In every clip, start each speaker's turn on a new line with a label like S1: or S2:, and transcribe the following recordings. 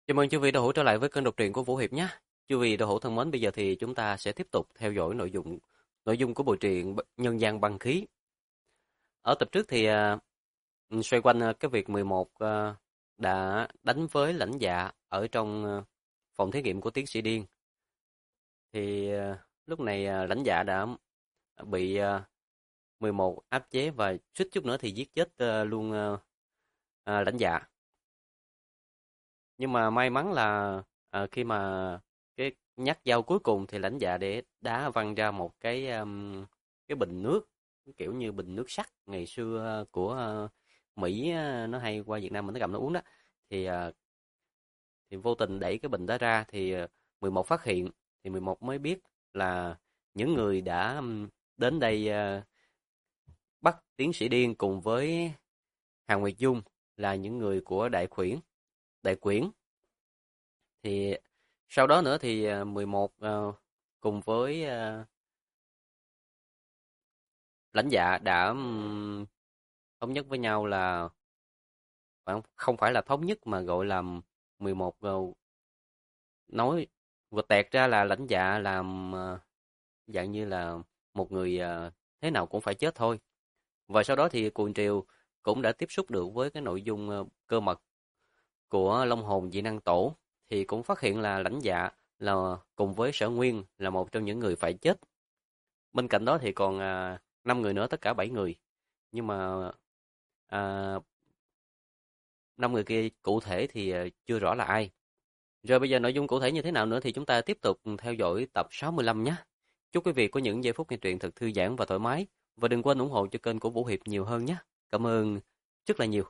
S1: Chào mừng chư vị đã hữu trở lại với kênh đọc truyện của Vũ Hiệp nhé. Chư vị đã hữu thân mến, bây giờ thì chúng ta sẽ tiếp tục theo dõi nội dung của bộ truyện Nhân gian băng khí. Ở tập trước thì xoay quanh cái việc 11 đã đánh với lãnh dạ ở trong phòng thí nghiệm của tiến sĩ Điên. Thì lúc này lãnh dạ đã bị 11 áp chế và suýt chút nữa thì giết chết luôn lãnh dạ. Nhưng mà may mắn là khi mà cái nhát dao cuối cùng thì lãnh dạ để đá văng ra một cái bình nước, kiểu như bình nước sắt ngày xưa của Mỹ, nó hay qua Việt Nam mình nó cầm nó uống đó. Thì thì vô tình đẩy cái bình đó ra thì 11 phát hiện, thì 11 mới biết là những người đã đến đây bắt tiến sĩ Điên cùng với Hàn Nguyệt Dung là những người của Đại Quyển. Thì sau đó nữa thì 11 cùng với lãnh dạ đã thống nhất với nhau là không phải là thống nhất mà gọi là 11 nói vượt tẹt ra là lãnh dạ làm dạng như là một người thế nào cũng phải chết thôi. Và sau đó thì cuồng triều cũng đã tiếp xúc được với cái nội dung cơ mật của Long hồn dị năng tổ, thì cũng phát hiện là lãnh dạ là cùng với Sở Nguyên là một trong những người phải chết. Bên cạnh đó thì còn 5 người nữa, tất cả 7 người. Nhưng mà à, 5 người kia cụ thể thì chưa rõ là ai. Rồi bây giờ nội dung cụ thể như thế nào nữa thì chúng ta tiếp tục theo dõi tập 65 nhé. Chúc quý vị có những giây phút nghe truyện thật thư giãn và thoải mái. Và đừng quên ủng hộ cho kênh của Vũ Hiệp nhiều hơn nhé. Cảm ơn rất là nhiều.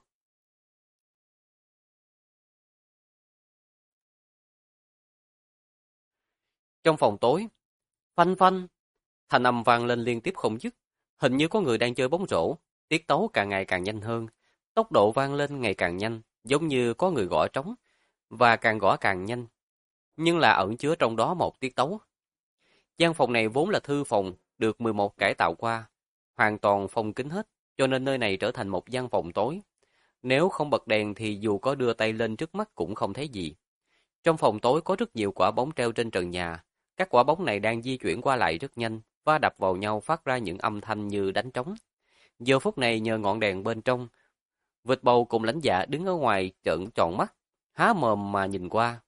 S1: Trong phòng tối, phanh phanh, thanh âm vang lên liên tiếp không dứt. Hình như có người đang chơi bóng rổ, tiết tấu càng ngày càng nhanh hơn. Tốc độ vang lên ngày càng nhanh, giống như có người gõ trống, và càng gõ càng nhanh. Nhưng là ẩn chứa trong đó một tiết tấu. Gian phòng này vốn là thư phòng, được 11 cải tạo qua. Hoàn toàn phong kín hết, cho nên nơi này trở thành một gian phòng tối. Nếu không bật đèn thì dù có đưa tay lên trước mắt cũng không thấy gì. Trong phòng tối có rất nhiều quả bóng treo trên trần nhà. Các quả bóng này đang di chuyển qua lại rất nhanh, va đập vào nhau phát ra những âm thanh như đánh trống. Giờ phút này nhờ ngọn đèn bên trong, Vịt Bầu cùng lãnh dạ đứng ở ngoài trợn tròn mắt, há mồm mà nhìn qua.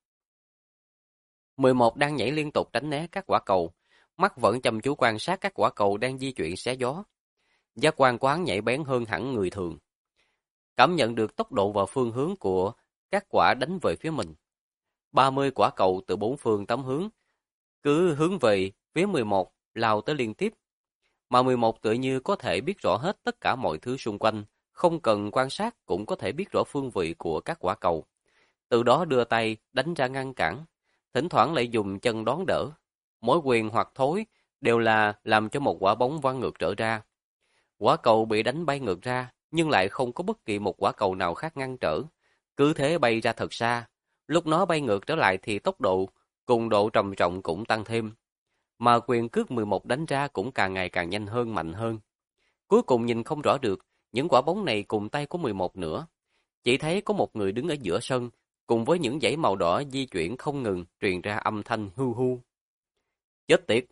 S1: 11 đang nhảy liên tục tránh né các quả cầu, mắt vẫn chăm chú quan sát các quả cầu đang di chuyển xé gió. Giác quan quán nhạy bén hơn hẳn người thường. Cảm nhận được tốc độ và phương hướng của các quả đánh về phía mình. 30 quả cầu từ bốn phương tám hướng, cứ hướng về phía 11, lao tới liên tiếp. Mà 11 tự như có thể biết rõ hết tất cả mọi thứ xung quanh, không cần quan sát cũng có thể biết rõ phương vị của các quả cầu. Từ đó đưa tay đánh ra ngăn cản, thỉnh thoảng lại dùng chân đón đỡ. Mỗi quyền hoặc thối đều là làm cho một quả bóng văng ngược trở ra. Quả cầu bị đánh bay ngược ra, nhưng lại không có bất kỳ một quả cầu nào khác ngăn trở. Cứ thế bay ra thật xa. Lúc nó bay ngược trở lại thì tốc độ cùng độ trầm trọng cũng tăng thêm. Mà quyền cước 11 đánh ra cũng càng ngày càng nhanh hơn, mạnh hơn. Cuối cùng nhìn không rõ được những quả bóng này cùng tay của 11 nữa. Chỉ thấy có một người đứng ở giữa sân, cùng với những dãy màu đỏ di chuyển không ngừng, truyền ra âm thanh hu hu. Chết tiệt!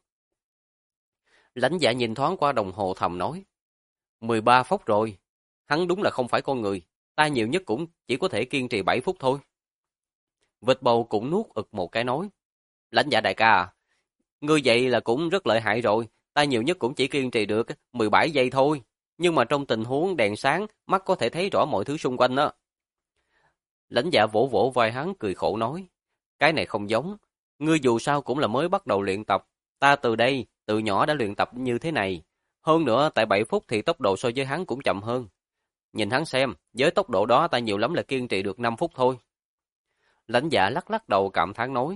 S1: Lãnh dạ nhìn thoáng qua đồng hồ thầm nói. 13 phút rồi. Hắn đúng là không phải con người. Ta nhiều nhất cũng chỉ có thể kiên trì 7 phút thôi. Vịt Bầu cũng nuốt ực một cái nói. Lãnh dạ đại ca à, ngươi vậy là cũng rất lợi hại rồi. Ta nhiều nhất cũng chỉ kiên trì được 17 giây thôi. Nhưng mà trong tình huống đèn sáng, mắt có thể thấy rõ mọi thứ xung quanh đó. Lãnh dạ vỗ vỗ vai hắn cười khổ nói. Cái này không giống. Ngươi dù sao cũng là mới bắt đầu luyện tập. Ta từ nhỏ đã luyện tập như thế này. Hơn nữa tại 7 phút thì tốc độ so với hắn cũng chậm hơn. Nhìn hắn xem, với tốc độ đó ta nhiều lắm là kiên trì được 5 phút thôi. Lãnh dạ lắc lắc đầu cảm thán nói.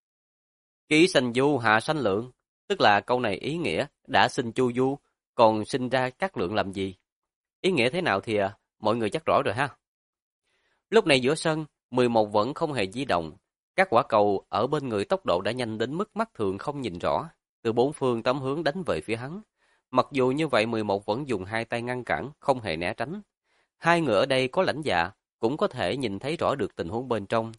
S1: Ký sanh du hạ sanh lượng, tức là câu này ý nghĩa đã sinh chu du, còn sinh ra các lượng làm gì? Ý nghĩa thế nào thì mọi người chắc rõ rồi ha. Lúc này giữa sân, 11 vẫn không hề di động. Các quả cầu ở bên người tốc độ đã nhanh đến mức mắt thường không nhìn rõ, từ bốn phương tám hướng đánh về phía hắn. Mặc dù như vậy 11 vẫn dùng hai tay ngăn cản, không hề né tránh. Hai người ở đây có lãnh dạ, cũng có thể nhìn thấy rõ được tình huống bên trong.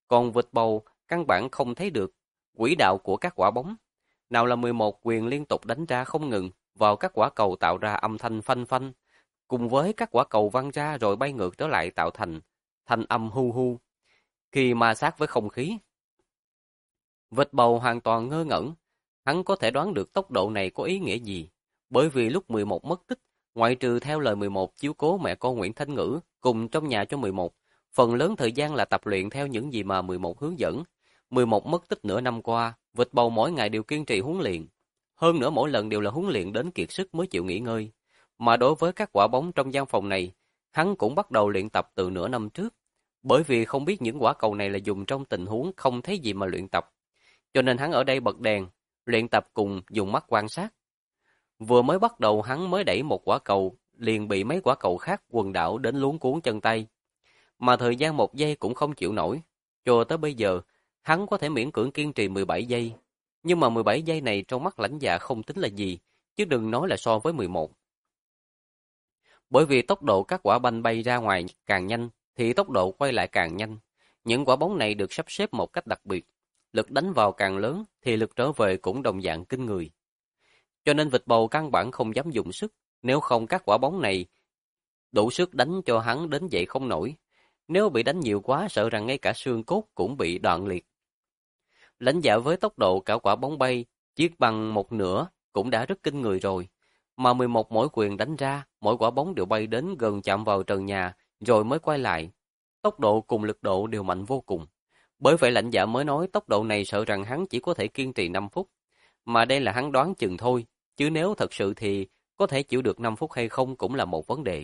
S1: còn vịt bầu căn bản không thấy được quỹ đạo của các quả bóng. Nào là 11 quyền liên tục đánh ra không ngừng vào các quả cầu tạo ra âm thanh phanh phanh, cùng với các quả cầu văng ra rồi bay ngược trở lại tạo thành thanh âm hu hu khi ma sát với không khí. Vịt bầu hoàn toàn ngơ ngẩn, hắn có thể đoán được tốc độ này có ý nghĩa gì, bởi vì lúc 11 mất tích, ngoại trừ theo lời 11 chiếu cố mẹ con Nguyễn Thanh Ngữ cùng trong nhà cho 11, phần lớn thời gian là tập luyện theo những gì mà 11 hướng dẫn. 11 mất tích nửa năm qua, vịt bầu mỗi ngày đều kiên trì huấn luyện. Hơn nữa mỗi lần đều là huấn luyện đến kiệt sức mới chịu nghỉ ngơi. Mà đối với các quả bóng trong gian phòng này, hắn cũng bắt đầu luyện tập từ nửa năm trước. Bởi vì không biết những quả cầu này là dùng trong tình huống không thấy gì mà luyện tập. Cho nên hắn ở đây bật đèn, luyện tập cùng dùng mắt quan sát. Vừa mới bắt đầu hắn mới đẩy một quả cầu, liền bị mấy quả cầu khác quần đảo đến luống cuốn chân tay. Mà thời gian 1 giây cũng không chịu nổi. Cho tới bây giờ, hắn có thể miễn cưỡng kiên trì 17 giây. Nhưng mà 17 giây này trong mắt Lãnh Dạ không tính là gì, chứ đừng nói là so với 11. Bởi vì tốc độ các quả banh bay ra ngoài càng nhanh, thì tốc độ quay lại càng nhanh. Những quả bóng này được sắp xếp một cách đặc biệt. Lực đánh vào càng lớn, thì lực trở về cũng đồng dạng kinh người. Cho nên vịt bầu căn bản không dám dùng sức, nếu không các quả bóng này đủ sức đánh cho hắn đến dậy không nổi. Nếu bị đánh nhiều quá sợ rằng ngay cả xương cốt cũng bị đoạn liệt. Lãnh Dạ với tốc độ cả quả bóng bay, chiết bằng một nửa cũng đã rất kinh người rồi. Mà 11 mỗi quyền đánh ra, mỗi quả bóng đều bay đến gần chạm vào trần nhà, rồi mới quay lại. Tốc độ cùng lực độ đều mạnh vô cùng. Bởi vậy Lãnh Dạ mới nói tốc độ này sợ rằng hắn chỉ có thể kiên trì 5 phút. Mà đây là hắn đoán chừng thôi, chứ nếu thật sự thì có thể chịu được 5 phút hay không cũng là một vấn đề.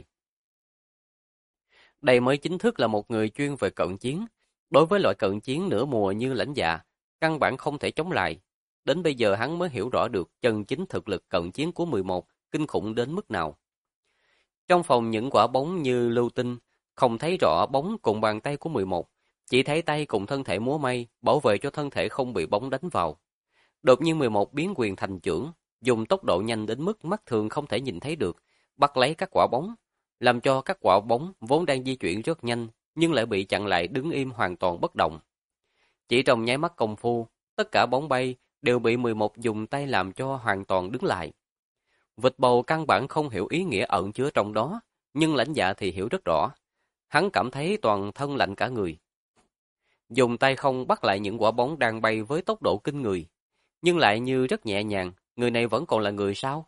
S1: Đây mới chính thức là một người chuyên về cận chiến. Đối với loại cận chiến nửa mùa như Lãnh Dạ, căn bản không thể chống lại. Đến bây giờ hắn mới hiểu rõ được chân chính thực lực cận chiến của 11 kinh khủng đến mức nào. Trong phòng những quả bóng như lưu tinh, không thấy rõ bóng cùng bàn tay của 11, chỉ thấy tay cùng thân thể múa may, bảo vệ cho thân thể không bị bóng đánh vào. Đột nhiên 11 biến quyền thành chưởng, dùng tốc độ nhanh đến mức mắt thường không thể nhìn thấy được, bắt lấy các quả bóng, làm cho các quả bóng vốn đang di chuyển rất nhanh, nhưng lại bị chặn lại đứng im hoàn toàn bất động. Chỉ trong nháy mắt công phu, tất cả bóng bay đều bị 11 dùng tay làm cho hoàn toàn đứng lại. Vịt bầu căn bản không hiểu ý nghĩa ẩn chứa trong đó, nhưng Lãnh Dạ thì hiểu rất rõ. Hắn cảm thấy toàn thân lạnh cả người. Dùng tay không bắt lại những quả bóng đang bay với tốc độ kinh người, nhưng lại như rất nhẹ nhàng, người này vẫn còn là người sao?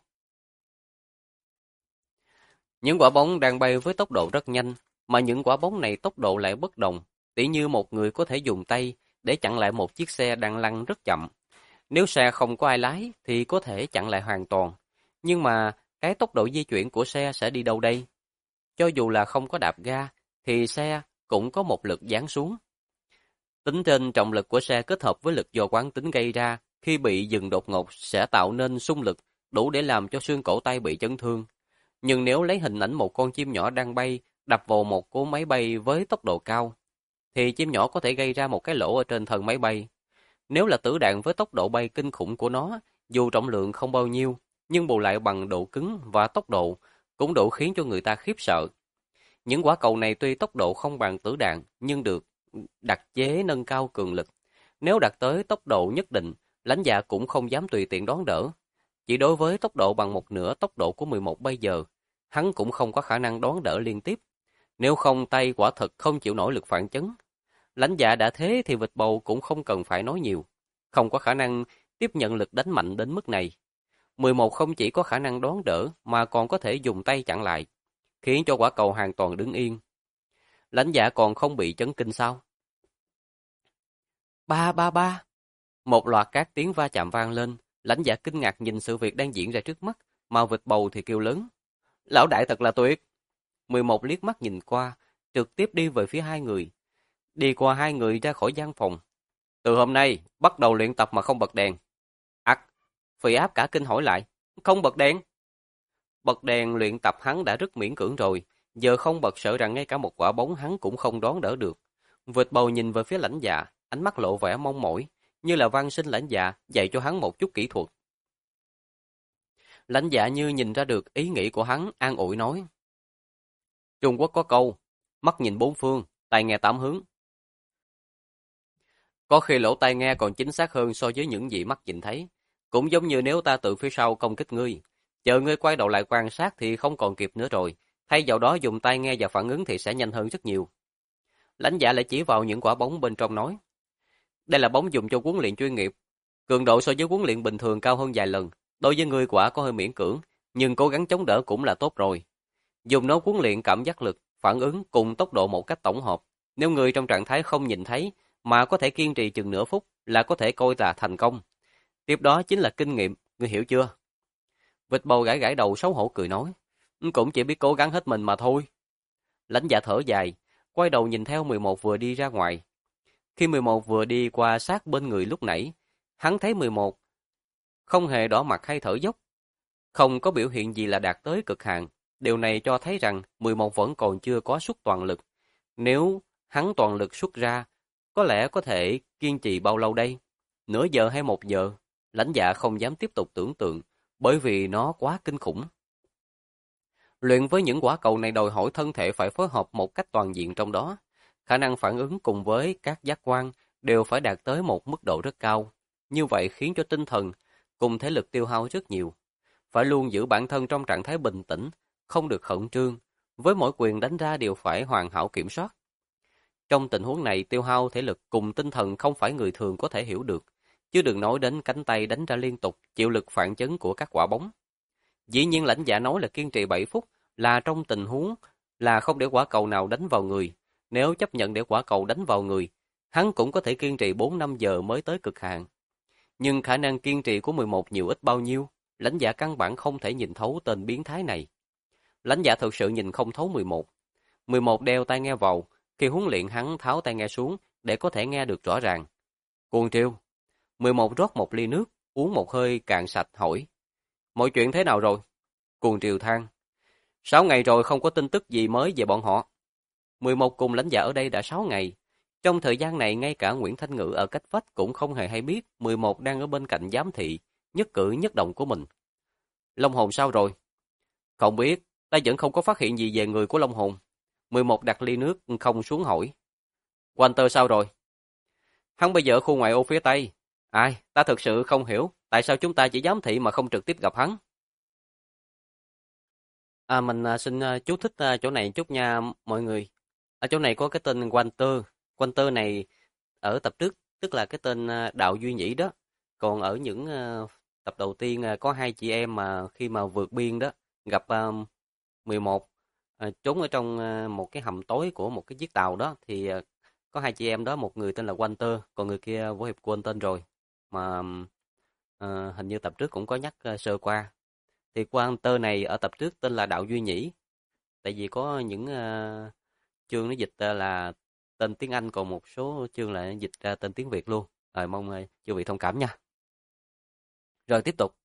S1: Những quả bóng đang bay với tốc độ rất nhanh, mà những quả bóng này tốc độ lại bất đồng, tỉ như một người có thể dùng tay để chặn lại một chiếc xe đang lăn rất chậm. Nếu xe không có ai lái thì có thể chặn lại hoàn toàn, nhưng mà cái tốc độ di chuyển của xe sẽ đi đâu đây? Cho dù là không có đạp ga, thì xe cũng có một lực giáng xuống. Tính trên trọng lực của xe kết hợp với lực do quán tính gây ra, khi bị dừng đột ngột sẽ tạo nên xung lực, đủ để làm cho xương cổ tay bị chấn thương. Nhưng nếu lấy hình ảnh một con chim nhỏ đang bay, đập vào một cỗ máy bay với tốc độ cao, thì chim nhỏ có thể gây ra một cái lỗ ở trên thân máy bay. Nếu là tử đạn với tốc độ bay kinh khủng của nó, dù trọng lượng không bao nhiêu, nhưng bù lại bằng độ cứng và tốc độ, cũng đủ khiến cho người ta khiếp sợ. Những quả cầu này tuy tốc độ không bằng tử đạn, nhưng được đặc chế nâng cao cường lực. Nếu đạt tới tốc độ nhất định, Lãnh Dạ cũng không dám tùy tiện đón đỡ. Chỉ đối với tốc độ bằng một nửa tốc độ của 11 bây giờ, hắn cũng không có khả năng đón đỡ liên tiếp. Nếu không tay quả thực không chịu nổi lực phản chấn. Lãnh Dạ đã thế thì vịt bầu cũng không cần phải nói nhiều. Không có khả năng tiếp nhận lực đánh mạnh đến mức này. 11 không chỉ có khả năng đón đỡ mà còn có thể dùng tay chặn lại, khiến cho quả cầu hoàn toàn đứng yên. Lãnh Dạ còn không bị chấn kinh sao? Ba ba ba! Một loạt các tiếng va chạm vang lên, Lãnh Dạ kinh ngạc nhìn sự việc đang diễn ra trước mắt, mà vịt bầu thì kêu lớn. Lão đại thật là tuyệt! 11 liếc mắt nhìn qua, trực tiếp đi về phía hai người. Đi qua hai người ra khỏi gian phòng. Từ hôm nay, bắt đầu luyện tập mà không bật đèn. Phi Áp cả kinh hỏi lại. Không bật đèn? Bật đèn luyện tập hắn đã rất miễn cưỡng rồi, giờ không bật sợ rằng ngay cả một quả bóng hắn cũng không đón đỡ được. Vịt bầu nhìn về phía Lãnh Dạ, ánh mắt lộ vẻ mong mỏi, như là van xin Lãnh Dạ dạy cho hắn một chút kỹ thuật. Lãnh Dạ như nhìn ra được ý nghĩ của hắn, an ủi nói. Trung Quốc có câu, mắt nhìn bốn phương, tai nghe tám hướng. Có khi lỗ tai nghe còn chính xác hơn so với những gì mắt nhìn thấy. Cũng giống như nếu ta từ phía sau công kích ngươi. Chờ ngươi quay đầu lại quan sát thì không còn kịp nữa rồi. Thay vào đó dùng tai nghe và phản ứng thì sẽ nhanh hơn rất nhiều. Lãnh Dạ lại chỉ vào những quả bóng bên trong nói. Đây là bóng dùng cho huấn luyện chuyên nghiệp. Cường độ so với huấn luyện bình thường cao hơn vài lần. Đối với ngươi quả có hơi miễn cưỡng, nhưng cố gắng chống đỡ cũng là tốt rồi. Dùng nó huấn luyện cảm giác lực, phản ứng cùng tốc độ một cách tổng hợp. Nếu người trong trạng thái không nhìn thấy mà có thể kiên trì chừng nửa phút là có thể coi là thành công. Tiếp đó chính là kinh nghiệm, ngươi hiểu chưa? Vịt bầu gãi gãi đầu xấu hổ cười nói, cũng chỉ biết cố gắng hết mình mà thôi. Lãnh Dạ thở dài, quay đầu nhìn theo 11 vừa đi ra ngoài. Khi 11 vừa đi qua sát bên người lúc nãy, hắn thấy 11 không hề đỏ mặt hay thở dốc, không có biểu hiện gì là đạt tới cực hạn. Điều này cho thấy rằng 11 vẫn còn chưa có suất toàn lực. Nếu hắn toàn lực xuất ra, có lẽ có thể kiên trì bao lâu đây? Nửa giờ hay 1 giờ? Lãnh Dạ không dám tiếp tục tưởng tượng, bởi vì nó quá kinh khủng. Luyện với những quả cầu này đòi hỏi thân thể phải phối hợp một cách toàn diện trong đó. Khả năng phản ứng cùng với các giác quan đều phải đạt tới một mức độ rất cao. Như vậy khiến cho tinh thần cùng thể lực tiêu hao rất nhiều. Phải luôn giữ bản thân trong trạng thái bình tĩnh, không được khẩn trương. Với mỗi quyền đánh ra đều phải hoàn hảo kiểm soát. Trong tình huống này, tiêu hao thể lực cùng tinh thần không phải người thường có thể hiểu được. Chứ đừng nói đến cánh tay đánh ra liên tục, chịu lực phản chấn của các quả bóng. Dĩ nhiên Lãnh Dạ nói là kiên trì 7 phút là trong tình huống là không để quả cầu nào đánh vào người. Nếu chấp nhận để quả cầu đánh vào người, hắn cũng có thể kiên trì 4-5 giờ mới tới cực hạn. Nhưng khả năng kiên trì của 11 nhiều ít bao nhiêu, Lãnh Dạ căn bản không thể nhìn thấu tên biến thái này. Lãnh Dạ thực sự nhìn không thấu 11. 11 đeo tai nghe vào, khi huấn luyện hắn tháo tai nghe xuống để có thể nghe được rõ ràng. Cuồng Triều. 11 rót một ly nước, uống một hơi cạn sạch hỏi. Mọi chuyện thế nào rồi? Cuồng Triều than. 6 ngày rồi không có tin tức gì mới về bọn họ. 11 cùng Lãnh Dạ ở đây đã 6 ngày. Trong thời gian này ngay cả Nguyễn Thanh Ngự ở cách vách cũng không hề hay biết 11 đang ở bên cạnh giám thị, nhất cử nhất động của mình. Long hồn sao rồi? Không biết, ta vẫn không có phát hiện gì về người của Long hồn. 11 đặt ly nước không xuống hỏi. Walter sao rồi? Hắn bây giờ ở khu ngoại ô phía Tây. Ai, ta thực sự không hiểu, tại sao chúng ta chỉ giám thị mà không trực tiếp gặp hắn? Mình xin chú thích chỗ này chút nha mọi người. Ở chỗ này có cái tên Walter. Walter này ở tập trước, tức là cái tên Đạo Duy Nhĩ đó. Còn ở những tập đầu tiên có hai chị em mà khi mà vượt biên đó, gặp 11 trốn ở trong một cái hầm tối của một cái chiếc tàu đó thì có hai chị em đó, một người tên là Walter, còn người kia Võ Hiệp quên tên rồi. Mà hình như tập trước cũng có nhắc sơ qua. Thì Walter này ở tập trước tên là Đạo Duy Nhĩ. Tại vì có những chương nó dịch là tên tiếng Anh, còn một số chương là dịch ra tên tiếng Việt luôn. Rồi mong chư vị thông cảm nha. Rồi tiếp tục.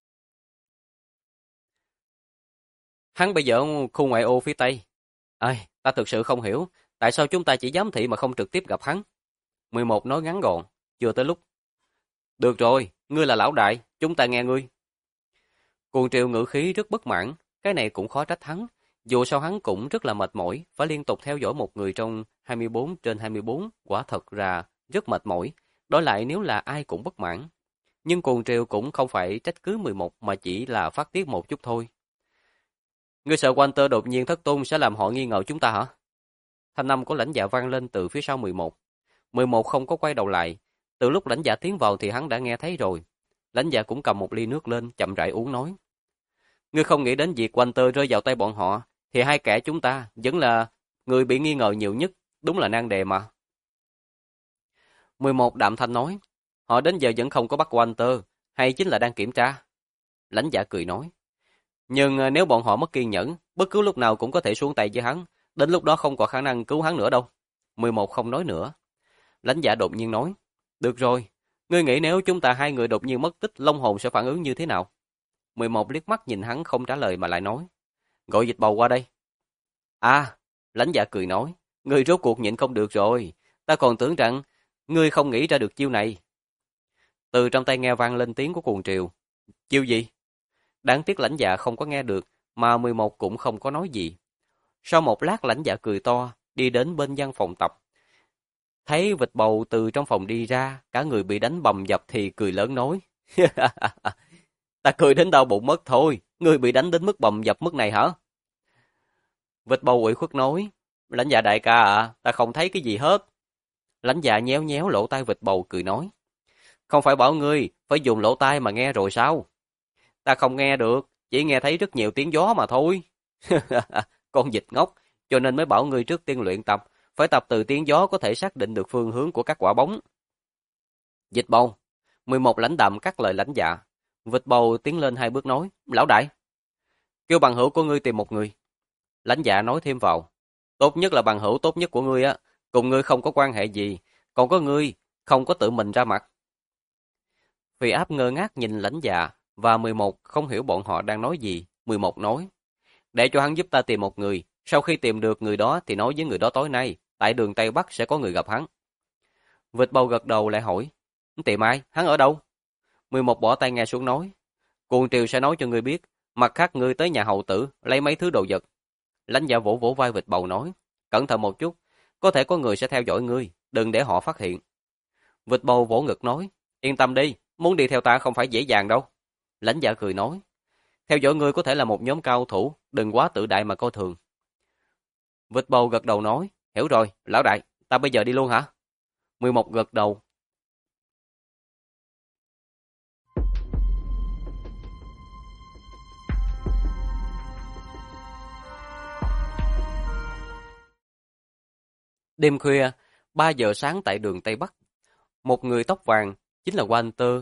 S1: Hắn bây giờ ở khu ngoại ô phía Tây. Ai, ta thực sự không hiểu, tại sao chúng ta chỉ giám thị mà không trực tiếp gặp hắn? 11 nói ngắn gọn, chưa tới lúc. Được rồi, ngươi là lão đại, chúng ta nghe ngươi. Cuồng Triều ngữ khí rất bất mãn, cái này cũng khó trách hắn. Dù sao hắn cũng rất là mệt mỏi, phải liên tục theo dõi một người trong 24/24, quả thật là rất mệt mỏi. Đổi lại nếu là ai cũng bất mãn. Nhưng Cuồng Triều cũng không phải trách cứ 11 mà chỉ là phát tiết một chút thôi. Ngươi sợ Walter đột nhiên thất tung sẽ làm họ nghi ngờ chúng ta hả? Thanh âm của Lãnh Dạ vang lên từ phía sau 11. 11 không có quay đầu lại. Từ lúc Lãnh Dạ tiến vào thì hắn đã nghe thấy rồi. Lãnh Dạ cũng cầm một ly nước lên, chậm rãi uống nói. Ngươi không nghĩ đến việc Walter rơi vào tay bọn họ, thì hai kẻ chúng ta vẫn là người bị nghi ngờ nhiều nhất, đúng là nan đề mà. 11 đạm thanh nói, họ đến giờ vẫn không có bắt Walter, hay chính là đang kiểm tra? Lãnh Dạ cười nói, nhưng nếu bọn họ mất kiên nhẫn, bất cứ lúc nào cũng có thể xuống tay với hắn, đến lúc đó không có khả năng cứu hắn nữa đâu. 11 không nói nữa. Lãnh Dạ đột nhiên nói, được rồi, ngươi nghĩ nếu chúng ta hai người đột nhiên mất tích, Long hồn sẽ phản ứng như thế nào? 11 liếc mắt nhìn hắn không trả lời mà lại nói, gọi dịch bầu qua đây. À, Lãnh Dạ cười nói, ngươi rốt cuộc nhịn không được rồi, ta còn tưởng rằng ngươi không nghĩ ra được chiêu này. Từ trong tay nghe vang lên tiếng của Cuồng Triều. Chiêu gì? Đáng tiếc Lãnh Dạ không có nghe được, mà 11 cũng không có nói gì. Sau một lát Lãnh Dạ cười to, đi đến bên gian phòng tập. Thấy vịt bầu từ trong phòng đi ra, cả người bị đánh bầm dập thì cười lớn nói. Ta cười đến đau bụng mất thôi, ngươi bị đánh đến mức bầm dập mức này hả? Vịt bầu ủy khuất nói, lãnh dạ đại ca à, ta không thấy cái gì hết. Lãnh dạ nhéo nhéo lỗ tai vịt bầu cười nói, không phải bảo ngươi phải dùng lỗ tai mà nghe rồi sao? Ta không nghe được, chỉ nghe thấy rất nhiều tiếng gió mà thôi. Con vịt ngốc, cho nên mới bảo ngươi trước tiên luyện tập, phải tập từ tiếng gió có thể xác định được phương hướng của các quả bóng. Vịt bầu, 11 lãnh đạm cắt lời lãnh dạ. Vịt bầu tiến lên 2 bước nói, lão đại, kêu bằng hữu của ngươi tìm một người. Lãnh dạ nói thêm vào, tốt nhất là bằng hữu tốt nhất của ngươi á, cùng ngươi không có quan hệ gì, còn có ngươi, không có tự mình ra mặt. Phi áp ngơ ngác nhìn lãnh dạ, và 11 không hiểu bọn họ đang nói gì. 11 nói, để cho hắn giúp ta tìm một người, sau khi tìm được người đó thì nói với người đó tối nay, tại đường Tây Bắc sẽ có người gặp hắn. Vịt bầu gật đầu lại hỏi, tìm ai, hắn ở đâu? 11 bỏ tay nghe xuống nói, cuồng triều sẽ nói cho ngươi biết, mặt khác ngươi tới nhà hầu tử, lấy mấy thứ đồ vật. Lãnh dạ vỗ vỗ vai vịt bầu nói, cẩn thận một chút, có thể có người sẽ theo dõi ngươi, đừng để họ phát hiện. Vịt bầu vỗ ngực nói, yên tâm đi, muốn đi theo ta không phải dễ dàng đâu. Lãnh dạ cười nói, theo dõi ngươi có thể là một nhóm cao thủ, đừng quá tự đại mà coi thường. Vịt bầu gật đầu nói, hiểu rồi, lão đại, ta bây giờ đi luôn hả? 11 gật đầu. Đêm khuya, 3 giờ sáng tại đường Tây Bắc, một người tóc vàng, chính là Walter,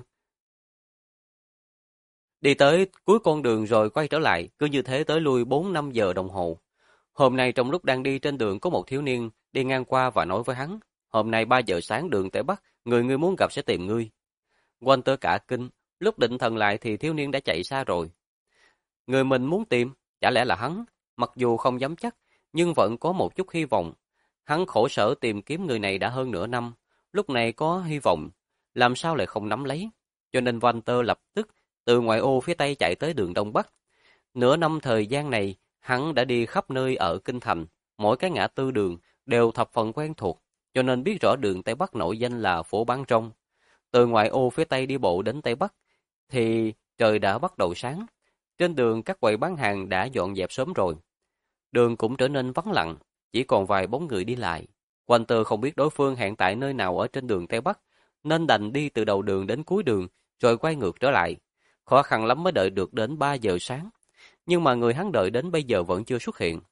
S1: đi tới cuối con đường rồi quay trở lại, cứ như thế tới lui 4-5 giờ đồng hồ. Hôm nay trong lúc đang đi trên đường có một thiếu niên đi ngang qua và nói với hắn, hôm nay 3 giờ sáng đường Tây Bắc, người ngươi muốn gặp sẽ tìm ngươi. Walter cả kinh, lúc định thần lại thì thiếu niên đã chạy xa rồi. Người mình muốn tìm, chả lẽ là hắn, mặc dù không dám chắc, nhưng vẫn có một chút hy vọng. Hắn khổ sở tìm kiếm người này đã hơn nửa năm, lúc này có hy vọng, làm sao lại không nắm lấy. Cho nên Walter lập tức từ ngoại ô phía Tây chạy tới đường Đông Bắc. Nửa năm thời gian này, hắn đã đi khắp nơi ở Kinh Thành, mỗi cái ngã tư đường đều thập phần quen thuộc, cho nên biết rõ đường Tây Bắc nổi danh là phố bán rong. Từ ngoại ô phía Tây đi bộ đến Tây Bắc, thì trời đã bắt đầu sáng. Trên đường các quầy bán hàng đã dọn dẹp sớm rồi. Đường cũng trở nên vắng lặng, chỉ còn vài bóng người đi lại. Walter không biết đối phương hẹn tại nơi nào ở trên đường Tây Bắc, nên đành đi từ đầu đường đến cuối đường, rồi quay ngược trở lại. Khó khăn lắm mới đợi được đến 3 giờ sáng. Nhưng mà người hắn đợi đến bây giờ vẫn chưa xuất hiện.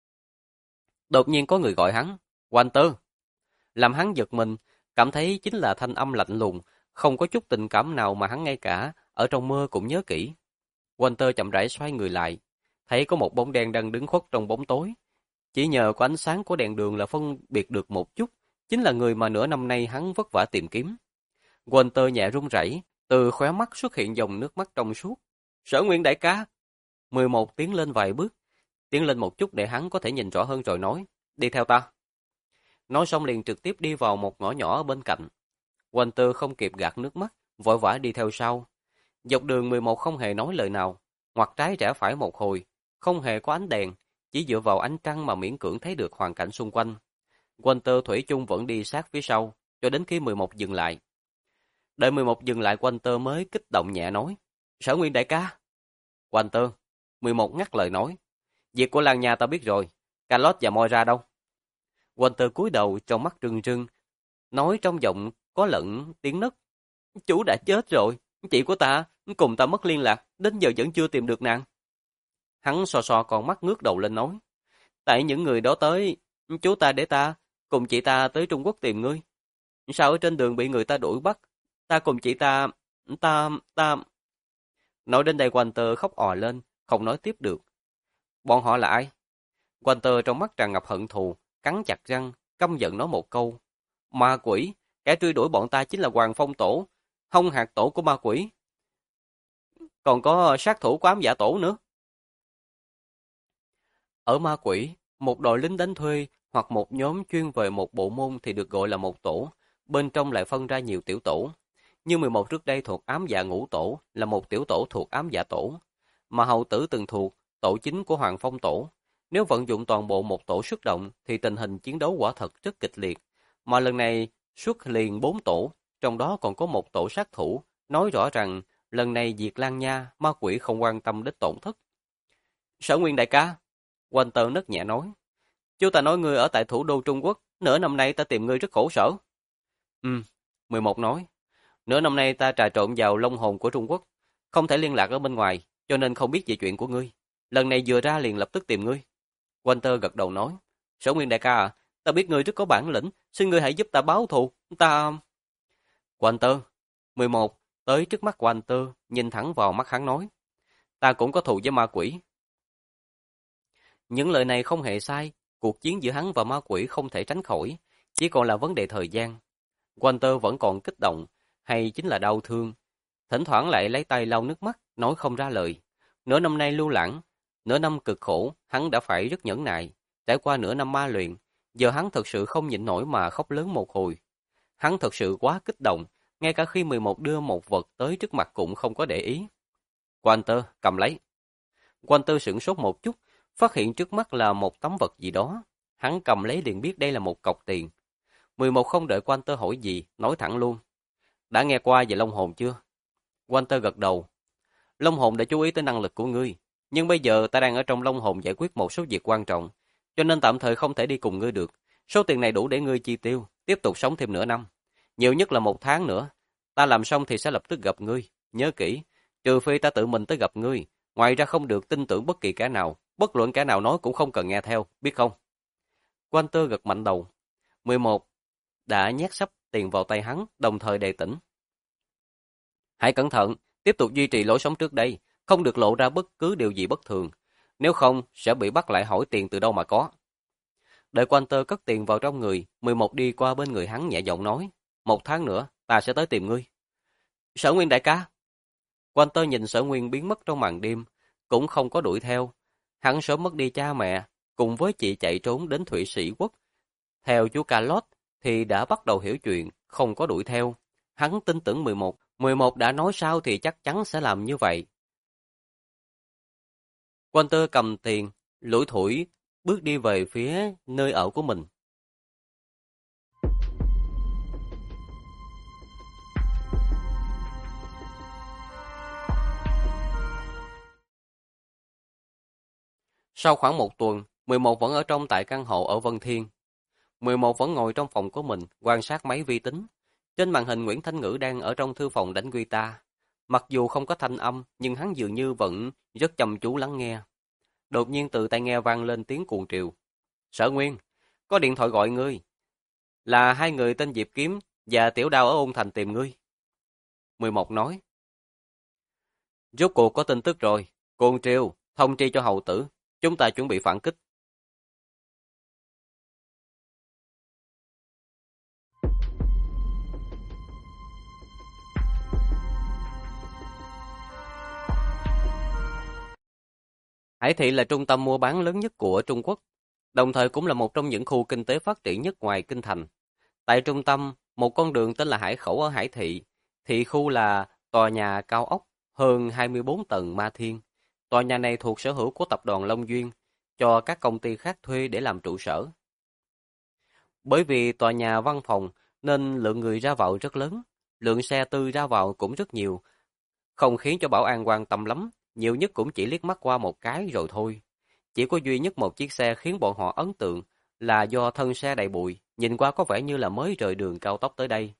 S1: Đột nhiên có người gọi hắn, Walter. Làm hắn giật mình, cảm thấy chính là thanh âm lạnh lùng, không có chút tình cảm nào mà hắn ngay cả ở trong mơ cũng nhớ kỹ. Walter chậm rãi xoay người lại, thấy có một bóng đen đang đứng khuất trong bóng tối. Chỉ nhờ có ánh sáng của đèn đường là phân biệt được một chút, chính là người mà nửa năm nay hắn vất vả tìm kiếm. Walter nhẹ run rẩy, từ khóe mắt xuất hiện dòng nước mắt trong suốt. Sở Nguyên đại ca. 11 tiến lên vài bước, tiến lên một chút để hắn có thể nhìn rõ hơn rồi nói, đi theo ta. Nói xong liền trực tiếp đi vào một ngõ nhỏ ở bên cạnh. Walter không kịp gạt nước mắt, vội vã đi theo sau. Dọc đường 11 không hề nói lời nào, ngoặt trái rẽ phải một hồi, không hề có ánh đèn, chỉ dựa vào ánh trăng mà miễn cưỡng thấy được hoàn cảnh xung quanh. Walter thủy chung vẫn đi sát phía sau, cho đến khi 11 dừng lại. Đợi 11 dừng lại, Walter mới kích động nhẹ nói, Sở Nguyên đại ca. Walter, 11 ngắt lời nói, việc của làng nhà ta biết rồi, Carlot và Moira đâu? Walter cúi đầu trong mắt rưng rưng, nói trong giọng có lẫn tiếng nấc. Chú đã chết rồi, chị của ta cùng ta mất liên lạc, đến giờ vẫn chưa tìm được nàng. Hắn so so con mắt ngước đầu lên nói, tại những người đó tới, chú ta để ta cùng chị ta tới Trung Quốc tìm ngươi. Sao ở trên đường bị người ta đuổi bắt, ta cùng chị ta, ta... Nói đến đây Walter khóc òa lên, không nói tiếp được. Bọn họ là ai? Walter trong mắt tràn ngập hận thù, cắn chặt răng, căm giận nói một câu. Ma quỷ, kẻ truy đuổi bọn ta chính là Hoàng Phong Tổ, Hông Hạt Tổ của ma quỷ. Còn có sát thủ của ám dạ tổ nữa. Ở ma quỷ, một đội lính đánh thuê hoặc một nhóm chuyên về một bộ môn thì được gọi là một tổ, bên trong lại phân ra nhiều tiểu tổ. Như 11 trước đây thuộc ám dạ ngũ tổ, là một tiểu tổ thuộc ám dạ tổ, mà hầu tử từng thuộc tổ chính của Hoàng Phong Tổ. Nếu vận dụng toàn bộ một tổ xuất động thì tình hình chiến đấu quả thật rất kịch liệt. mà lần này xuất liền 4 tổ, trong đó còn có một tổ sát thủ, nói rõ rằng lần này diệt Lan Nha, ma quỷ không quan tâm đến tổn thất. Sở Nguyên đại ca, Walter nức nhẹ nói, chú ta nói ngươi ở tại thủ đô Trung Quốc, nửa năm nay ta tìm ngươi rất khổ sở. 11 nói, nửa năm nay ta trà trộn vào long hồn của Trung Quốc, không thể liên lạc ở bên ngoài, cho nên không biết về chuyện của ngươi. Lần này vừa ra liền lập tức tìm ngươi. Walter gật đầu nói, Sở Nguyên đại ca à, ta biết ngươi rất có bản lĩnh, xin ngươi hãy giúp ta báo thù, ta... Walter, 11, tới trước mắt Walter, nhìn thẳng vào mắt hắn nói, ta cũng có thù với ma quỷ. Những lời này không hề sai, cuộc chiến giữa hắn và ma quỷ không thể tránh khỏi, chỉ còn là vấn đề thời gian. Walter vẫn còn kích động, hay chính là đau thương, thỉnh thoảng lại lấy tay lau nước mắt, nói không ra lời. Nửa năm nay lưu lãng, nửa năm cực khổ, hắn đã phải rất nhẫn nại, trải qua nửa năm ma luyện, giờ hắn thật sự không nhịn nổi mà khóc lớn một hồi. Hắn thật sự quá kích động, ngay cả khi 11 đưa một vật tới trước mặt cũng không có để ý. Walter, cầm lấy. Walter sửng sốt một chút, phát hiện trước mắt là một tấm vật gì đó. Hắn cầm lấy liền biết đây là một cọc tiền. 11 không đợi Walter hỏi gì, nói thẳng luôn. Đã nghe qua về Long Hồn chưa? Walter gật đầu. Long Hồn đã chú ý tới năng lực của ngươi, nhưng bây giờ ta đang ở trong Long Hồn giải quyết một số việc quan trọng, cho nên tạm thời không thể đi cùng ngươi được. Số tiền này đủ để ngươi chi tiêu, tiếp tục sống thêm nửa năm. Nhiều nhất là 1 tháng nữa. Ta làm xong thì sẽ lập tức gặp ngươi. Nhớ kỹ, trừ phi ta tự mình tới gặp ngươi, ngoài ra không được tin tưởng bất kỳ kẻ nào, bất luận kẻ nào nói cũng không cần nghe theo, biết không? Walter gật mạnh đầu. 11 đã nhét sắp tiền vào tay hắn, đồng thời đề tỉnh. Hãy cẩn thận, tiếp tục duy trì lối sống trước đây, không được lộ ra bất cứ điều gì bất thường. Nếu không, sẽ bị bắt lại hỏi tiền từ đâu mà có. Đợi Walter cất tiền vào trong người, 11 đi qua bên người hắn nhẹ giọng nói, 1 tháng nữa, ta sẽ tới tìm ngươi. Sở Nguyên đại ca. Walter nhìn Sở Nguyên biến mất trong màn đêm, cũng không có đuổi theo. Hắn sớm mất đi cha mẹ, cùng với chị chạy trốn đến Thụy Sĩ quốc. Theo chú Carlos thì đã bắt đầu hiểu chuyện, không có đuổi theo. Hắn tin tưởng 11, 11 đã nói sao thì chắc chắn sẽ làm như vậy. Walter cầm tiền, lủi thủi, bước đi về phía nơi ở của mình. Sau khoảng 1 tuần, 11 vẫn ở trong tại căn hộ ở Vân Thiên. 11 vẫn ngồi trong phòng của mình, quan sát máy vi tính. Trên màn hình Nguyễn Thanh Ngữ đang ở trong thư phòng đánh guitar. Mặc dù không có thanh âm, nhưng hắn dường như vẫn rất chăm chú lắng nghe. Đột nhiên từ tai nghe vang lên tiếng cuồng triều. Sở Nguyên, có điện thoại gọi ngươi. Là 2 người tên Diệp Kiếm và Tiểu Đao ở Ôn Thành tìm ngươi. 11 nói. Rốt cuộc có tin tức rồi. Cuồng triều, thông tri cho hầu tử. Chúng ta chuẩn bị phản kích. Hải Thị là trung tâm mua bán lớn nhất của Trung Quốc, đồng thời cũng là một trong những khu kinh tế phát triển nhất ngoài kinh thành. Tại trung tâm, một con đường tên là Hải Khẩu ở Hải Thị. Thị khu là tòa nhà cao ốc hơn 24 tầng Ma Thiên. Tòa nhà này thuộc sở hữu của tập đoàn Long Duyên, cho các công ty khác thuê để làm trụ sở. Bởi vì tòa nhà văn phòng nên lượng người ra vào rất lớn, lượng xe tư ra vào cũng rất nhiều, không khiến cho bảo an quan tâm lắm, nhiều nhất cũng chỉ liếc mắt qua một cái rồi thôi. Chỉ có duy nhất một chiếc xe khiến bọn họ ấn tượng là do thân xe đầy bụi, nhìn qua có vẻ như là mới rời đường cao tốc tới đây.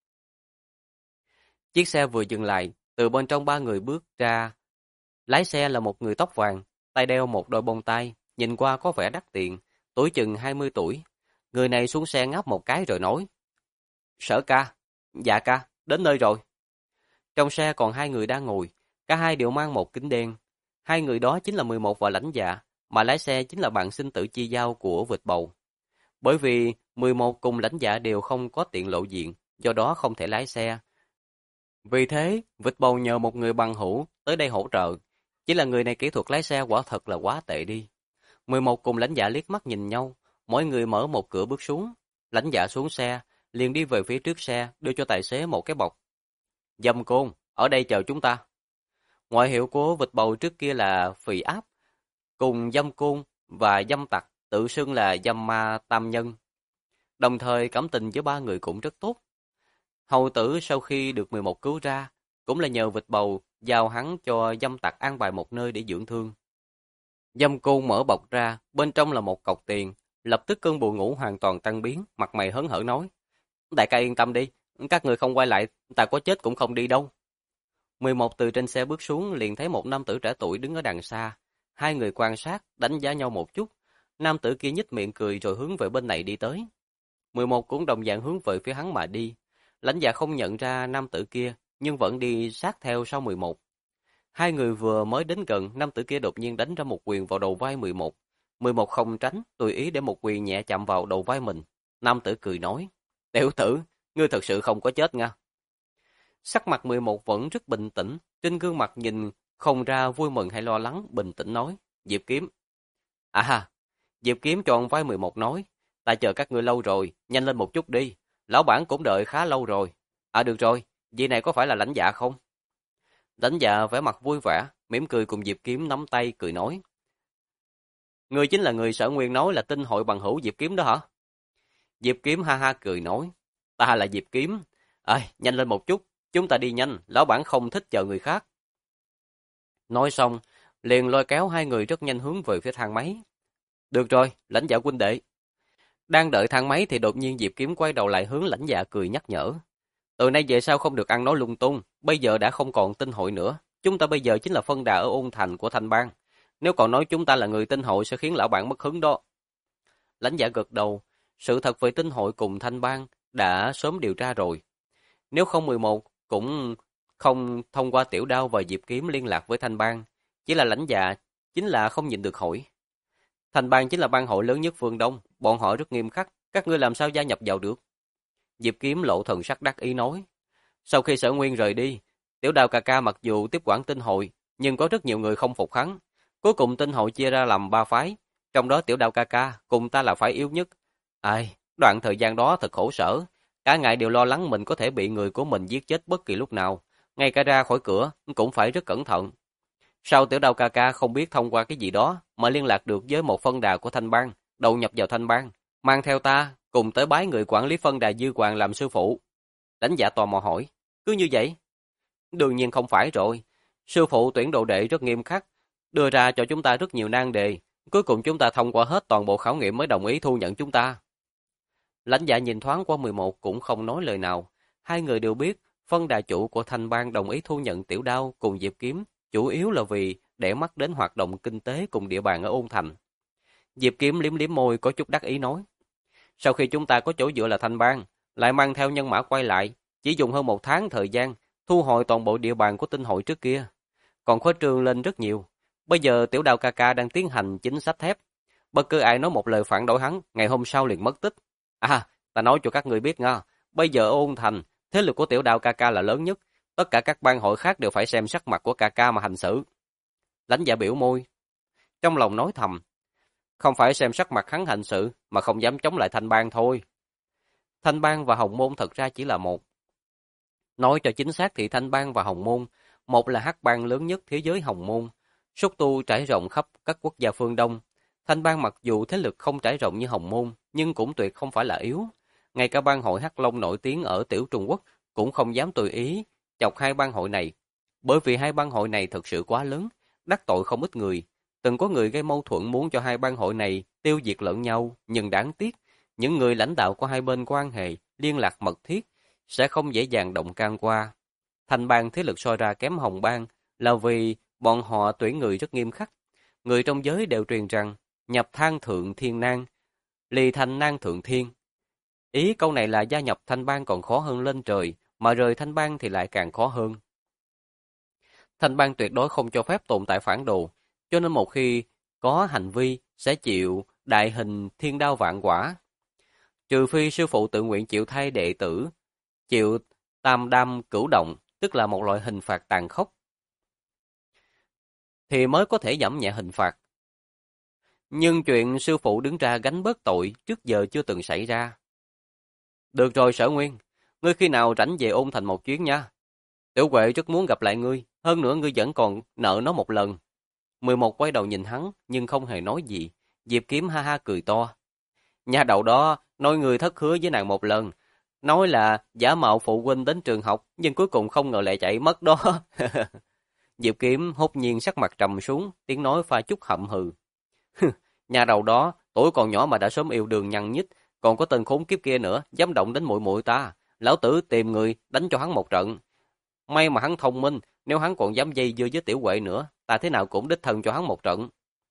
S1: Chiếc xe vừa dừng lại, từ bên trong 3 người bước ra. Lái xe là một người tóc vàng, tay đeo một đôi bông tai, nhìn qua có vẻ đắt tiền, tuổi chừng 20 tuổi. Người này xuống xe ngáp một cái rồi nói. Sở ca, dạ ca, đến nơi rồi. Trong xe còn 2 người đang ngồi, cả hai đều mang một kính đen. 2 người đó chính là 11 và lãnh dạ, mà lái xe chính là bạn sinh tử chi giao của Vịt Bầu. Bởi vì 11 cùng lãnh dạ đều không có tiện lộ diện, do đó không thể lái xe. Vì thế, Vịt Bầu nhờ một người bằng hữu tới đây hỗ trợ. Chỉ là người này kỹ thuật lái xe quả thật là quá tệ đi. 11 cùng lãnh dạ liếc mắt nhìn nhau, mỗi người mở một cửa bước xuống. Lãnh dạ xuống xe, liền đi về phía trước xe, đưa cho tài xế một cái bọc. Dâm Côn, ở đây chờ chúng ta. Ngoại hiệu của Vịt Bầu trước kia là Phì Áp, cùng Dâm Côn và Dâm Tặc tự xưng là Dâm Ma Tam Nhân. đồng thời cảm tình với ba người cũng rất tốt. Hầu tử sau khi được 11 cứu ra, cũng là nhờ vịt bầu giao hắn cho dâm tặc an bài một nơi để dưỡng thương. Dâm Côn mở bọc ra, bên trong là một cọc tiền, lập tức cơn buồn ngủ hoàn toàn tan biến, mặt mày hớn hở nói: "Đại ca yên tâm đi, các người không quay lại, ta có chết cũng không đi đâu." 11 từ trên xe bước xuống liền thấy một nam tử trẻ tuổi đứng ở đằng xa. Hai người quan sát, đánh giá nhau một chút. Nam tử kia nhếch miệng cười rồi hướng về bên này đi tới. 11 cũng đồng dạng hướng về phía hắn mà đi. Lãnh Dạ không nhận ra nam tử kia, nhưng vẫn đi sát theo sau 11. Hai người vừa mới đến gần, nam tử kia đột nhiên đánh ra một quyền vào đầu vai 11. 11 không tránh, tùy ý để một quyền nhẹ chạm vào đầu vai mình. Nam tử cười nói: "Tiểu tử, ngươi thật sự không có chết nha." Sắc mặt 11 vẫn rất bình tĩnh, trên gương mặt nhìn không ra vui mừng hay lo lắng, bình tĩnh nói: "Diệp Kiếm." "À." Diệp Kiếm tròn vai 11 nói: "Ta chờ các ngươi lâu rồi, nhanh lên một chút đi. Lão bản cũng đợi khá lâu rồi." "À được rồi, vị này có phải là Lãnh Dạ không?" Lãnh Dạ vẻ mặt vui vẻ, mỉm cười cùng Diệp Kiếm nắm tay cười nói: "Ngươi chính là người Sở Nguyên nói là tinh hội bằng hữu Diệp Kiếm đó hả?" Diệp Kiếm ha ha cười nói: "Ta là Diệp Kiếm. Nhanh lên một chút, chúng ta đi nhanh, lão bản không thích chờ người khác." Nói xong, liền lôi kéo hai người rất nhanh hướng về phía thang máy. "Được rồi, Lãnh Dạ huynh đệ." Đang đợi thang máy thì đột nhiên Diệp Kiếm quay đầu lại hướng Lãnh Dạ cười nhắc nhở: "Từ nay về sau không được ăn nói lung tung, bây giờ đã không còn tinh hội nữa, chúng ta bây giờ chính là phân đà ở Ôn Thành của Thanh Bang. Nếu còn nói chúng ta là người tinh hội sẽ khiến lão bản mất hứng đó." Lãnh Dạ gật đầu, sự thật về tinh hội cùng Thanh Bang đã sớm điều tra rồi. Nếu không 11 cũng không thông qua Tiểu Đao và Diệp Kiếm liên lạc với Thanh Bang, chỉ là Lãnh Dạ chính là không nhìn được hỏi. Thanh Bang chính là bang hội lớn nhất phương Đông, bọn họ rất nghiêm khắc, các ngươi làm sao gia nhập vào được? Diệp Kiếm lộ thần sắc đắc ý nói. Sau khi Sở Nguyên rời đi, Tiểu Đao ca ca mặc dù tiếp quản tinh hội, nhưng có rất nhiều người không phục hắn. Cuối cùng tinh hội chia ra làm 3 phái, trong đó Tiểu Đao ca ca cùng ta là phái yếu nhất. Đoạn thời gian đó thật khổ sở, cả ngày đều lo lắng mình có thể bị người của mình giết chết bất kỳ lúc nào, ngay cả ra khỏi cửa cũng phải rất cẩn thận. Sau Tiểu Đao ca ca không biết thông qua cái gì đó mà liên lạc được với một phân đà của Thanh Bang, đầu nhập vào Thanh Bang, mang theo ta cùng tới bái người quản lý phân đà Dư Hoàng làm sư phụ. Đánh Dạ tò mò hỏi, cứ như vậy? Đương nhiên không phải rồi, sư phụ tuyển đồ đệ rất nghiêm khắc, đưa ra cho chúng ta rất nhiều nan đề, cuối cùng chúng ta thông qua hết toàn bộ khảo nghiệm mới đồng ý thu nhận chúng ta. Lãnh Dạ nhìn thoáng qua 11 cũng không nói lời nào, hai người đều biết phân đà chủ của Thanh Bang đồng ý thu nhận Tiểu Đao cùng Diệp Kiếm, chủ yếu là vì để mắt đến hoạt động kinh tế cùng địa bàn ở Ôn Thành. Diệp Kiếm liếm liếm môi có chút đắc ý nói, sau khi chúng ta có chỗ dựa là Thanh Bang, lại mang theo nhân mã quay lại, chỉ dùng hơn 1 tháng thời gian, thu hồi toàn bộ địa bàn của tinh hội trước kia, còn khuếch trương lên rất nhiều. Bây giờ Tiểu Đao ca ca đang tiến hành chính sách thép, bất cứ ai nói một lời phản đối hắn, ngày hôm sau liền mất tích. Ta nói cho các người biết nha, bây giờ ở Ôn Thành, thế lực của Tiểu Đao ca ca là lớn nhất, tất cả các bang hội khác đều phải xem sắc mặt của ca ca mà hành xử. Lãnh Dạ biểu môi, trong lòng nói thầm, không phải xem sắc mặt hắn hành sự, mà không dám chống lại Thanh Bang thôi. Thanh Bang và Hồng Môn thật ra chỉ là một. Nói cho chính xác thì Thanh Bang và Hồng Môn, một là hắc bang lớn nhất thế giới Hồng Môn, xúc tu trải rộng khắp các quốc gia phương Đông. Thanh Bang mặc dù thế lực không trải rộng như Hồng Môn, nhưng cũng tuyệt không phải là yếu. Ngay cả bang hội Hắc Long nổi tiếng ở Tiểu Trung Quốc cũng không dám tùy ý chọc hai bang hội này, bởi vì hai bang hội này thật sự quá lớn, đắc tội không ít người. Từng có người gây mâu thuẫn muốn cho hai bang hội này tiêu diệt lẫn nhau, nhưng đáng tiếc, những người lãnh đạo của hai bên quan hệ liên lạc mật thiết sẽ không dễ dàng động can qua. Thanh Bang thế lực so ra kém Hồng Bang là vì bọn họ tuyển người rất nghiêm khắc. Người trong giới đều truyền rằng nhập thang thượng thiên nan, ly thanh nan thượng thiên. Ý câu này là gia nhập Thanh Bang còn khó hơn lên trời, mà rời Thanh Bang thì lại càng khó hơn. Thanh Bang tuyệt đối không cho phép tồn tại phản đồ, cho nên một khi có hành vi sẽ chịu đại hình thiên đao vạn quả. Trừ phi sư phụ tự nguyện chịu thay đệ tử, chịu tam đam cửu động, tức là một loại hình phạt tàn khốc, thì mới có thể giảm nhẹ hình phạt. Nhưng chuyện sư phụ đứng ra gánh bớt tội trước giờ chưa từng xảy ra. Được rồi Sở Nguyên, ngươi khi nào rảnh về Ôn Thành một chuyến nha. Tiểu Huệ rất muốn gặp lại ngươi, hơn nữa ngươi vẫn còn nợ nó một lần. 11 quay đầu nhìn hắn, nhưng không hề nói gì. Diệp Kiếm ha ha cười to. Nhà đầu đó nói người thất hứa với nàng một lần, nói là giả mạo phụ huynh đến trường học, nhưng cuối cùng không ngờ lại chạy mất đó. Diệp Kiếm hốt nhiên sắc mặt trầm xuống, tiếng nói pha chút hậm hừ. Nhà đầu đó, tuổi còn nhỏ mà đã sớm yêu đương nhăn nhít, còn có tên khốn kiếp kia nữa, dám động đến muội muội ta. Lão tử tìm người đánh cho hắn một trận. May mà hắn thông minh, nếu hắn còn dám dây dưa với Tiểu Huệ nữa, ta thế nào cũng đích thân cho hắn một trận.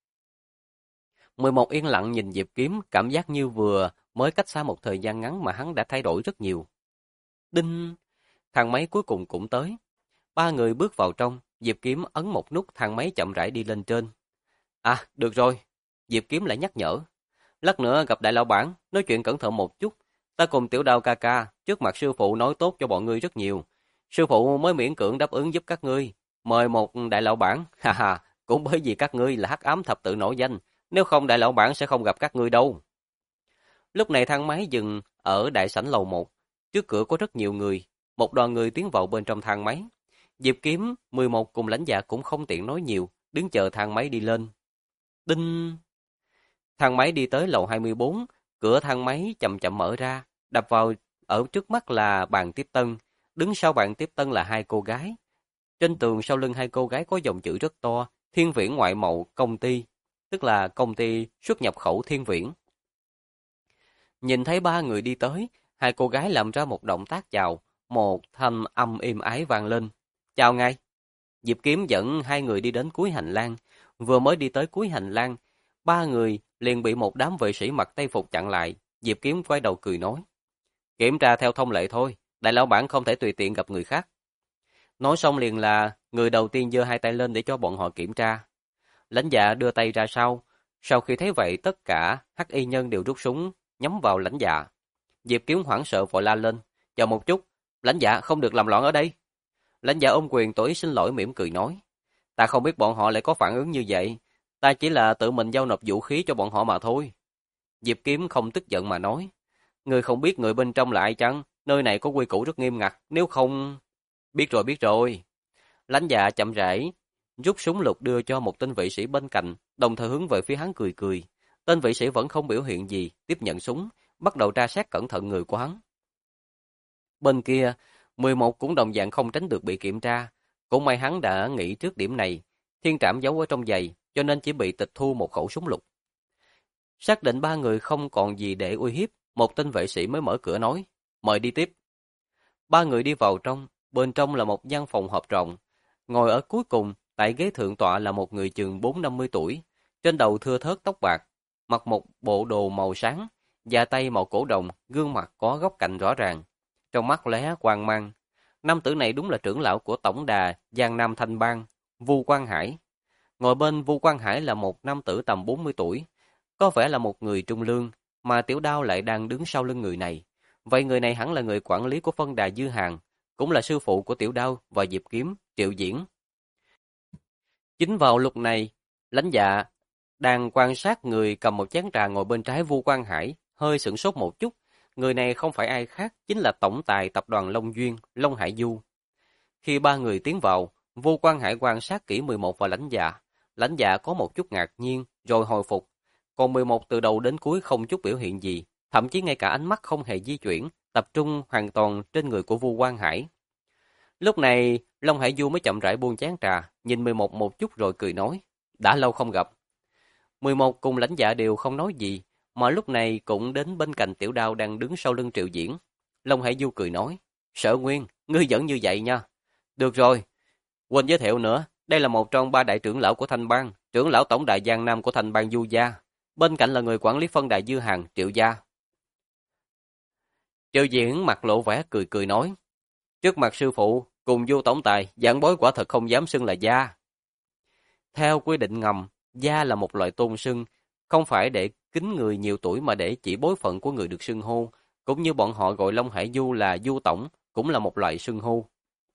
S1: 11 yên lặng nhìn Diệp Kiếm, cảm giác như vừa mới cách xa một thời gian ngắn mà hắn đã thay đổi rất nhiều. Đinh! Thang máy cuối cùng cũng tới. Ba người bước vào trong, Diệp Kiếm ấn một nút, thang máy chậm rãi đi lên trên. À, được rồi. Diệp Kiếm lại nhắc nhở. Lát nữa gặp đại lão bản, nói chuyện cẩn thận một chút. Ta cùng Tiểu Đao ca ca, trước mặt sư phụ nói tốt cho bọn ngươi rất nhiều. Sư phụ mới miễn cưỡng đáp ứng giúp các ngươi. Mời một đại lão bản, ha ha, cũng bởi vì các ngươi là hắc ám thập tự nổi danh. Nếu không đại lão bản sẽ không gặp các ngươi đâu. Lúc này thang máy dừng ở đại sảnh lầu 1. Trước cửa có rất nhiều người. Một đoàn người tiến vào bên trong thang máy. Diệp Kiếm, 11 cùng lãnh dạ cũng không tiện nói nhiều, đứng chờ thang máy đi lên. Đinh! Thang máy đi tới lầu 24, cửa thang máy chậm chậm mở ra, đập vào ở trước mắt là bàn tiếp tân, đứng sau bàn tiếp tân là hai cô gái. Trên tường sau lưng hai cô gái có dòng chữ rất to, Thiên Viễn Ngoại Mậu Công ty, tức là công ty xuất nhập khẩu Thiên Viễn. Nhìn thấy ba người đi tới, hai cô gái làm ra một động tác chào, một thanh âm êm ái vang lên. Chào ngài. Diệp Kiếm dẫn hai người đi đến cuối hành lang, vừa mới đi tới cuối hành lang, ba người liền bị một đám vệ sĩ mặc tây phục chặn lại. Diệp Kiếm quay đầu cười nói, kiểm tra theo thông lệ thôi, đại lão bản không thể tùy tiện gặp người khác. Nói xong liền là người đầu tiên giơ hai tay lên để cho bọn họ kiểm tra. Lãnh dạ đưa tay ra sau khi thấy vậy tất cả hắc y nhân đều rút súng nhắm vào lãnh dạ. Diệp Kiếm hoảng sợ vội la lên, chờ một chút, lãnh dạ không được làm loạn ở đây. Lãnh dạ ôm quyền tỏ ý xin lỗi mỉm cười nói, ta không biết bọn họ lại có phản ứng như vậy, ta chỉ là tự mình giao nộp vũ khí cho bọn họ mà thôi. Diệp Kiếm không tức giận mà nói, người không biết người bên trong là ai chăng? Nơi này có quy củ rất nghiêm ngặt, nếu không... Biết rồi. Lãnh dạ chậm rãi rút súng lục đưa cho một tên vệ sĩ bên cạnh, đồng thời hướng về phía hắn cười cười. Tên vệ sĩ vẫn không biểu hiện gì, tiếp nhận súng, bắt đầu tra xét cẩn thận người của hắn. Bên kia, 11 cũng đồng dạng không tránh được bị kiểm tra. Cũng may hắn đã nghĩ trước điểm này, thiên trảm giấu ở trong giày, cho nên chỉ bị tịch thu một khẩu súng lục. Xác định ba người không còn gì để uy hiếp, một tên vệ sĩ mới mở cửa nói, mời đi tiếp. Ba người đi vào trong, bên trong là một gian phòng họp rộng. Ngồi ở cuối cùng, tại ghế thượng tọa là một người chừng 40-50 tuổi, trên đầu thưa thớt tóc bạc, mặc một bộ đồ màu sáng, da tay màu cổ đồng, gương mặt có góc cạnh rõ ràng, trong mắt lóe quang mang. Nam tử này đúng là trưởng lão của tổng đà Giang Nam Thanh Bang, Vu Quang Hải. Ngồi bên Vu Quang Hải là một nam tử tầm 40 tuổi, có vẻ là một người trung lương, mà Tiểu Đao lại đang đứng sau lưng người này. Vậy người này hẳn là người quản lý của phân đà Dư Hàng, cũng là sư phụ của Tiểu Đao và Diệp Kiếm, Triệu Diễn. Chính vào lúc này, lãnh dạ đang quan sát người cầm một chén trà ngồi bên trái Vu Quang Hải, hơi sửng sốt một chút. Người này không phải ai khác, chính là tổng tài tập đoàn Long Duyên, Long Hải Du. Khi ba người tiến vào, Vu Quang Hải quan sát kỹ 11 và lãnh dạ. Lãnh dạ có một chút ngạc nhiên, rồi hồi phục. Còn 11 từ đầu đến cuối không chút biểu hiện gì, thậm chí ngay cả ánh mắt không hề di chuyển, tập trung hoàn toàn trên người của Vu Quang Hải. Lúc này, Long Hải Du mới chậm rãi buông chén trà, nhìn 11 một chút rồi cười nói, đã lâu không gặp. 11 cùng lãnh dạ đều không nói gì, mà lúc này cũng đến bên cạnh Tiểu Đao đang đứng sau lưng Triệu Diễn. Long Hải Du cười nói, Sở Nguyên, ngươi vẫn như vậy nha. Được rồi, quên giới thiệu nữa, đây là một trong ba đại trưởng lão của Thanh Bang, trưởng lão tổng đại Giang Nam của Thanh Bang Du Gia. Bên cạnh là người quản lý phân đà Dư Hàng, Triệu Gia. Triệu Diễn mặt lộ vẻ cười cười nói, trước mặt sư phụ, cùng Du tổng tài, giảng bối quả thật không dám xưng là gia. Theo quy định ngầm, gia là một loại tôn xưng, không phải để kính người nhiều tuổi mà để chỉ bối phận của người được xưng hô, cũng như bọn họ gọi Long Hải Du là Du tổng, cũng là một loại xưng hô.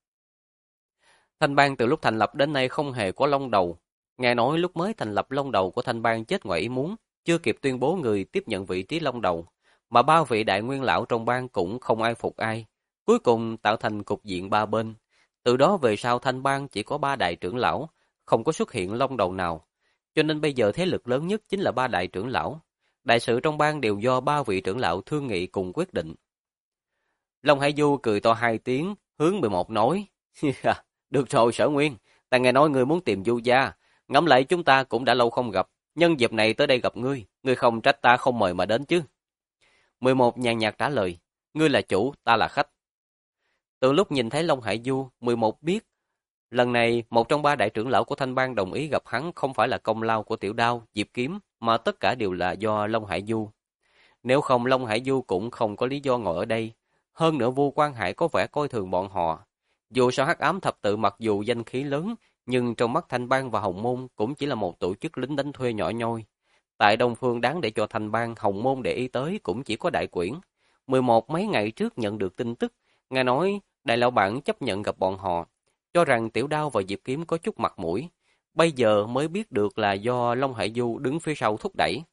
S1: Thanh Bang từ lúc thành lập đến nay không hề có long đầu. Nghe nói lúc mới thành lập long đầu của Thanh Bang chết ngoài ý muốn, chưa kịp tuyên bố người tiếp nhận vị trí long đầu, mà ba vị đại nguyên lão trong bang cũng không ai phục ai. Cuối cùng tạo thành cục diện ba bên. Từ đó về sau Thanh Bang chỉ có ba đại trưởng lão, không có xuất hiện long đầu nào. Cho nên bây giờ thế lực lớn nhất chính là ba đại trưởng lão. đại sự trong bang đều do 3 vị trưởng lão thương nghị cùng quyết định. Long Hải Du cười to 2 tiếng, hướng 11 nói, được rồi Sở Nguyên, ta nghe nói ngươi muốn tìm Du gia, ngẫm lại chúng ta cũng đã lâu không gặp, nhân dịp này tới đây gặp ngươi không trách ta không mời mà đến chứ. 11 nhàn nhạt trả lời, ngươi là chủ, ta là khách. Từ lúc nhìn thấy Long Hải Du, 11 biết, lần này một trong 3 đại trưởng lão của Thanh Bang đồng ý gặp hắn không phải là công lao của Tiểu Đao, Diệp Kiếm, mà tất cả đều là do Long Hải Du. Nếu không Long Hải Du cũng không có lý do ngồi ở đây. Hơn nữa Vu Quan Hải có vẻ coi thường bọn họ. Dù sao Hắc Ám Thập Tự mặc dù danh khí lớn, nhưng trong mắt Thanh Bang và Hồng Môn cũng chỉ là một tổ chức lính đánh thuê nhỏ nhoi. Tại Đông Phương đáng để cho Thanh Bang, Hồng Môn để ý tới cũng chỉ có Đại Quyển. 11 mấy ngày trước nhận được tin tức, nghe nói Đại lão bản chấp nhận gặp bọn họ, cho rằng Tiểu Đao và Diệp Kiếm có chút mặt mũi. Bây giờ mới biết được là do Long Hải Du đứng phía sau thúc đẩy.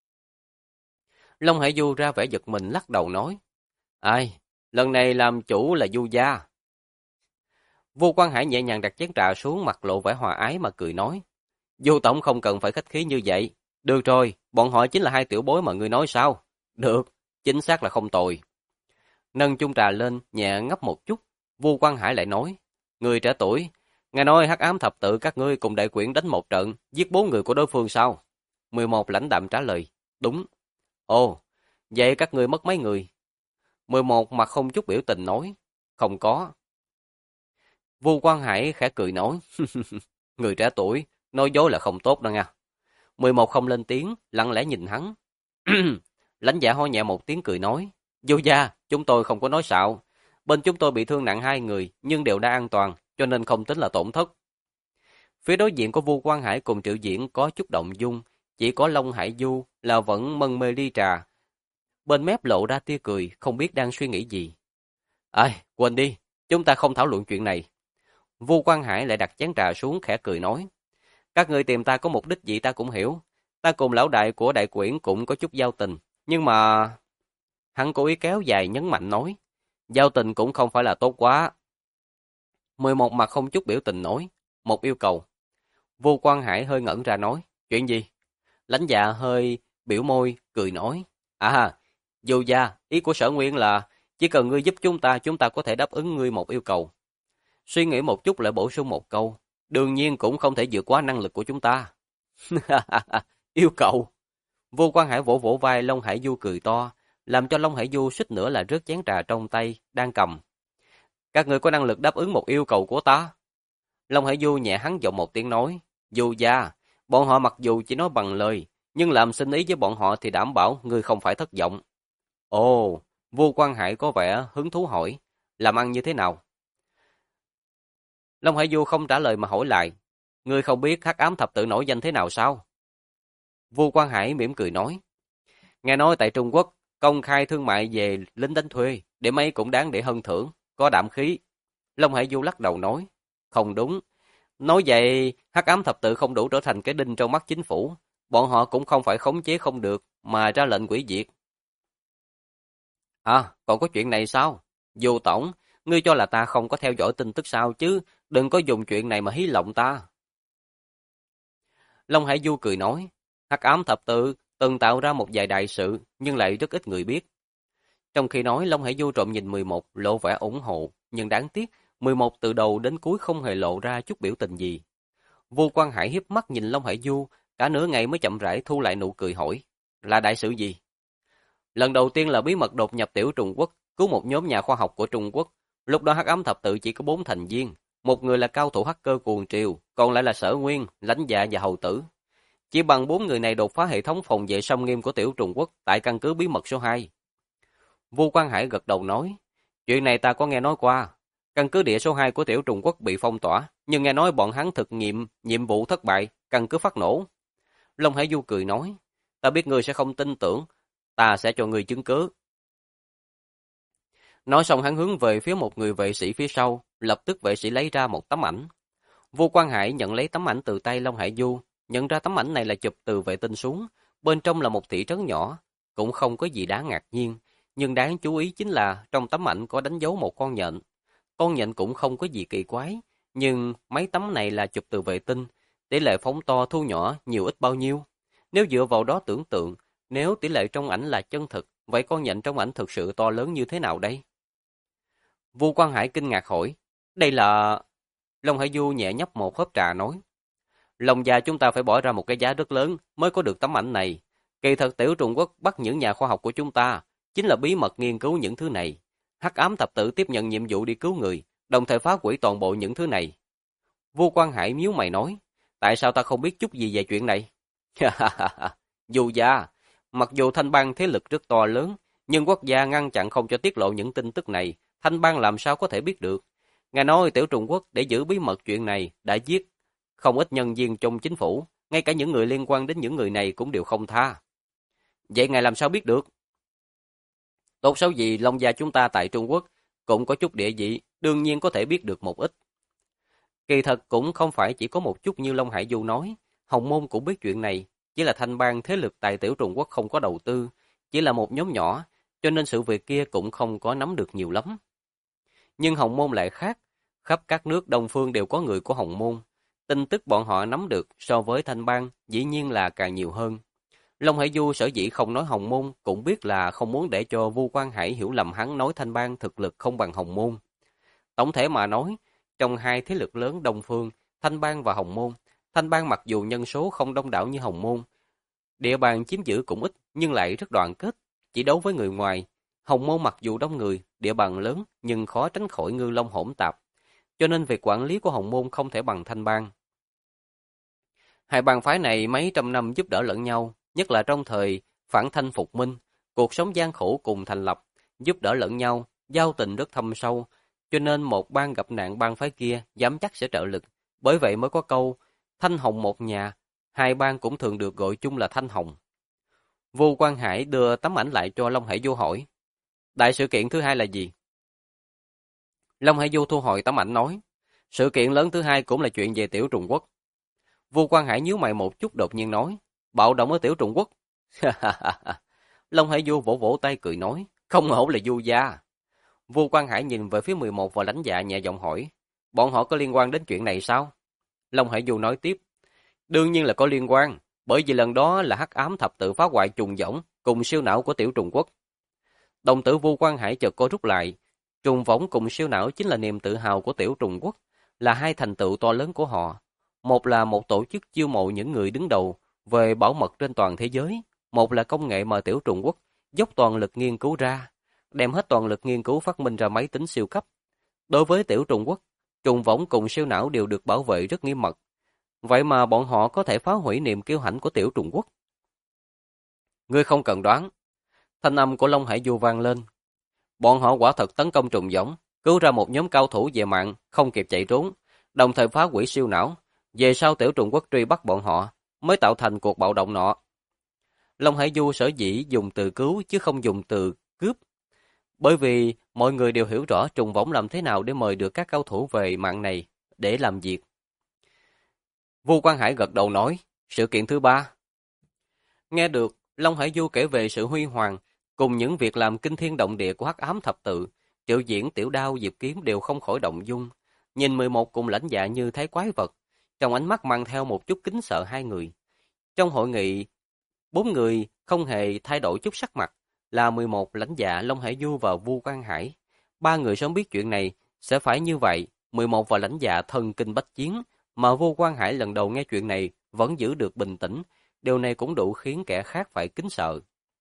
S1: Long Hải Du ra vẻ giật mình lắc đầu nói, ai, lần này làm chủ là Du gia. Vô Quan Hải nhẹ nhàng đặt chén trà xuống, mặt lộ vẻ hòa ái mà cười nói, Du tổng không cần phải khách khí như vậy. Được rồi, bọn họ chính là 2 tiểu bối mà ngươi nói sao? Được, chính xác là không tồi. Nâng chung trà lên, nhẹ ngấp một chút, Vô Quan Hải lại nói, người trẻ tuổi, nghe nói Hắc Ám Thập Tự các ngươi cùng Đại Quyển đánh một trận, giết 4 người của đối phương sao? 11 lãnh đạm trả lời, đúng. Ồ, vậy các ngươi mất mấy người? 11 mặt không chút biểu tình nói, không có. Vu Quan Hải khẽ cười nói, người trẻ tuổi, nói dối là không tốt đâu nha. 11 không lên tiếng, lặng lẽ nhìn hắn. Lãnh Dạ ho nhẹ một tiếng cười nói, Du gia, chúng tôi không có nói xạo. Bên chúng tôi bị thương nặng 2 người, nhưng đều đã an toàn, cho nên không tính là tổn thất. Phía đối diện của Vu Quan Hải cùng Triệu Diễn có chút động dung, chỉ có Long Hải Du là vẫn mân mê ly trà. Bên mép lộ ra tia cười, không biết đang suy nghĩ gì. Ai, quên đi, chúng ta không thảo luận chuyện này. Vu Quan Hải lại đặt chén trà xuống khẽ cười nói, các ngươi tìm ta có mục đích gì ta cũng hiểu. Ta cùng lão đại của Đại Quyển cũng có chút giao tình, nhưng mà... Hắn cố ý kéo dài nhấn mạnh nói, giao tình cũng không phải là tốt quá. 11 mặt không chút biểu tình nói, một yêu cầu. Vu Quan Hải hơi ngẩn ra nói, chuyện gì? Lãnh Dạ hơi biểu môi, cười nói, Du gia, ý của Sở Nguyên là, chỉ cần ngươi giúp chúng ta có thể đáp ứng ngươi một yêu cầu. Suy nghĩ một chút lại bổ sung một câu, đương nhiên cũng không thể vượt quá năng lực của chúng ta. Yêu cầu. Vô Quan Hải vỗ vỗ vai Long Hải Du cười to, làm cho Long Hải Du suýt nữa là rớt chén trà trong tay, đang cầm. Các người có năng lực đáp ứng một yêu cầu của ta? Long Hải Du nhẹ hắn giọng một tiếng nói, Du gia, bọn họ mặc dù chỉ nói bằng lời, nhưng làm sinh ý với bọn họ thì đảm bảo ngươi không phải thất vọng. Ồ, Vô Quan Hải có vẻ hứng thú hỏi, làm ăn như thế nào? Long Hải Du không trả lời mà hỏi lại, ngươi không biết Hắc Ám Thập Tự nổi danh thế nào sao? Vu Quan Hải mỉm cười nói, nghe nói tại Trung Quốc, công khai thương mại về lính đánh thuê, để mấy cũng đáng để hân thưởng, có đạm khí. Long Hải Du lắc đầu nói, không đúng. Nói vậy, Hắc Ám Thập Tự không đủ trở thành cái đinh trong mắt chính phủ, bọn họ cũng không phải khống chế không được, mà ra lệnh hủy diệt. Còn có chuyện này sao? Du tổng, ngươi cho là ta không có theo dõi tin tức sao chứ, đừng có dùng chuyện này mà hí lộng ta. Long Hải Du cười nói, Hắc Ám Thập Tự từng tạo ra một vài đại sự, nhưng lại rất ít người biết. Trong khi nói, Long Hải Du trộm nhìn 11, lộ vẻ ủng hộ, nhưng đáng tiếc, 11 từ đầu đến cuối không hề lộ ra chút biểu tình gì. Vô Quan Hải hiếp mắt nhìn Long Hải Du, cả nửa ngày mới chậm rãi thu lại nụ cười hỏi, là đại sự gì? Lần đầu tiên là bí mật đột nhập Tiểu Trung Quốc, cứu một nhóm nhà khoa học của Trung Quốc. Lúc đó Hắc Ám Thập Tự chỉ có 4 thành viên, một người là cao thủ hacker cuồng triều, còn lại là Sở Nguyên, Lãnh Dạ và Hầu Tử. Chỉ bằng 4 người này đột phá hệ thống phòng vệ sông nghiêm của Tiểu Trung Quốc tại căn cứ bí mật số 2. Vu Quan Hải gật đầu nói, chuyện này ta có nghe nói qua. Căn cứ địa số 2 của Tiểu Trung Quốc bị phong tỏa, nhưng nghe nói bọn hắn thực nghiệm nhiệm vụ thất bại, căn cứ phát nổ. Long Hải Du cười nói, ta biết ngươi sẽ không tin tưởng, ta sẽ cho ngươi chứng cứ. Nói xong hắn hướng về phía một người vệ sĩ phía sau, lập tức vệ sĩ lấy ra một tấm ảnh. Vu Quan Hải nhận lấy tấm ảnh từ tay Long Hải Du, nhận ra tấm ảnh này là chụp từ vệ tinh xuống, bên trong là một thị trấn nhỏ, cũng không có gì đáng ngạc nhiên, nhưng đáng chú ý chính là trong tấm ảnh có đánh dấu một con nhện. Con nhện cũng không có gì kỳ quái, nhưng mấy tấm này là chụp từ vệ tinh, tỷ lệ phóng to thu nhỏ nhiều ít bao nhiêu. Nếu dựa vào đó tưởng tượng, Nếu tỷ lệ trong ảnh là chân thực, vậy con nhện trong ảnh thực sự to lớn như thế nào đây? Vu Quang Hải kinh ngạc hỏi, đây là... Long Hải Du nhẹ nhấp một hớp trà nói, Long gia chúng ta phải bỏ ra một cái giá rất lớn mới có được tấm ảnh này. Kỳ thật Tiểu Trung Quốc bắt những nhà khoa học của chúng ta chính là bí mật nghiên cứu những thứ này. Hắc ám thập tự tiếp nhận nhiệm vụ đi cứu người, đồng thời phá hủy toàn bộ những thứ này. Vu Quang Hải nhíu mày nói, tại sao ta không biết chút gì về chuyện này? Dù gia, mặc dù Thanh Bang thế lực rất to lớn, nhưng quốc gia ngăn chặn không cho tiết lộ những tin tức này, Thanh Bang làm sao có thể biết được? Nghe nói Tiểu Trung Quốc để giữ bí mật chuyện này đã giết không ít nhân viên trong chính phủ, ngay cả những người liên quan đến những người này cũng đều không tha. Vậy ngài làm sao biết được? Tốt xấu gì Long gia chúng ta tại Trung Quốc cũng có chút địa vị, đương nhiên có thể biết được một ít. Kỳ thật cũng không phải chỉ có một chút như Long Hải Du nói, Hồng Môn cũng biết chuyện này, chỉ là Thanh Bang thế lực tại Tiểu Trung Quốc không có đầu tư, chỉ là một nhóm nhỏ, cho nên sự việc kia cũng không có nắm được nhiều lắm. Nhưng Hồng Môn lại khác, khắp các nước Đông phương đều có người của Hồng Môn. Tin tức bọn họ nắm được so với Thanh Bang dĩ nhiên là càng nhiều hơn. Long Hải Du sở dĩ không nói Hồng Môn cũng biết là không muốn để cho Vu Quang Hải hiểu lầm hắn nói Thanh Bang thực lực không bằng Hồng Môn. Tổng thể mà nói, trong hai thế lực lớn Đông phương, Thanh Bang và Hồng Môn, Thanh Bang mặc dù nhân số không đông đảo như Hồng Môn, địa bàn chiếm giữ cũng ít nhưng lại rất đoàn kết, chỉ đấu với người ngoài. Hồng Môn mặc dù đông người, địa bàn lớn nhưng khó tránh khỏi ngư long hỗn tạp, cho nên việc quản lý của Hồng Môn không thể bằng Thanh Bang. Hai bang phái này mấy trăm năm giúp đỡ lẫn nhau, nhất là trong thời phản thanh phục minh, cuộc sống gian khổ cùng thành lập, giúp đỡ lẫn nhau, giao tình rất thâm sâu, cho nên một bang gặp nạn bang phái kia dám chắc sẽ trợ lực, bởi vậy mới có câu Thanh Hồng một nhà, hai bang cũng thường được gọi chung là Thanh Hồng. Vu Quang Hải đưa tấm ảnh lại cho Long Hải Du hỏi, đại sự kiện thứ hai là gì? Long Hải Du thu hồi tấm ảnh nói, sự kiện lớn thứ hai cũng là chuyện về Tiểu Trung Quốc. Vu Quang Hải nhíu mày một chút đột nhiên nói, bạo động ở Tiểu Trung Quốc. Long Hải Du vỗ vỗ tay cười nói, không hổ là Du gia. Vu Quang Hải nhìn về phía 11 và lãnh dạ nhẹ giọng hỏi, bọn họ có liên quan đến chuyện này sao? Long Hải Du nói tiếp, đương nhiên là có liên quan, bởi vì lần đó là hắc ám thập tự phá hoại trùng võng cùng siêu não của Tiểu Trung Quốc. Đồng tử Vu Quang Hải chợt co rút lại, trùng võng cùng siêu não chính là niềm tự hào của Tiểu Trung Quốc, là hai thành tựu to lớn của họ. Một là một tổ chức chiêu mộ những người đứng đầu về bảo mật trên toàn thế giới, một là công nghệ mà Tiểu Trung Quốc dốc toàn lực nghiên cứu ra, đem hết toàn lực nghiên cứu phát minh ra máy tính siêu cấp. Đối với Tiểu Trung Quốc, trùng võng cùng siêu não đều được bảo vệ rất nghiêm mật. Vậy mà bọn họ có thể phá hủy niềm kiêu hãnh của Tiểu Trung Quốc. Ngươi không cần đoán. Thanh âm của Long Hải Du vang lên. Bọn họ quả thật tấn công trùng võng, cứu ra một nhóm cao thủ về mạng, không kịp chạy trốn, đồng thời phá hủy siêu não. Về sau Tiểu Trung Quốc truy bắt bọn họ, mới tạo thành cuộc bạo động nọ. Long Hải Du sở dĩ dùng từ cứu chứ không dùng từ cướp. Bởi vì mọi người đều hiểu rõ trùng võng làm thế nào để mời được các cao thủ về mạng này để làm việc. Vu Quang Hải gật đầu nói, sự kiện thứ ba. Nghe được, Long Hải Du kể về sự huy hoàng, cùng những việc làm kinh thiên động địa của hắc ám thập tự, Triệu Diễn, Tiểu Đao, Diệp Kiếm đều không khỏi động dung. Nhìn 11 cùng lãnh dạ như thấy quái vật, trong ánh mắt mang theo một chút kính sợ hai người. Trong hội nghị, 4 người không hề thay đổi chút sắc mặt, là 11 lãnh dạ, Long Hải Du và Vu Quang Hải. Ba người sớm biết chuyện này sẽ phải như vậy, 11 và lãnh dạ thần kinh bách chiến, mà Vu Quang Hải lần đầu nghe chuyện này vẫn giữ được bình tĩnh, điều này cũng đủ khiến kẻ khác phải kính sợ.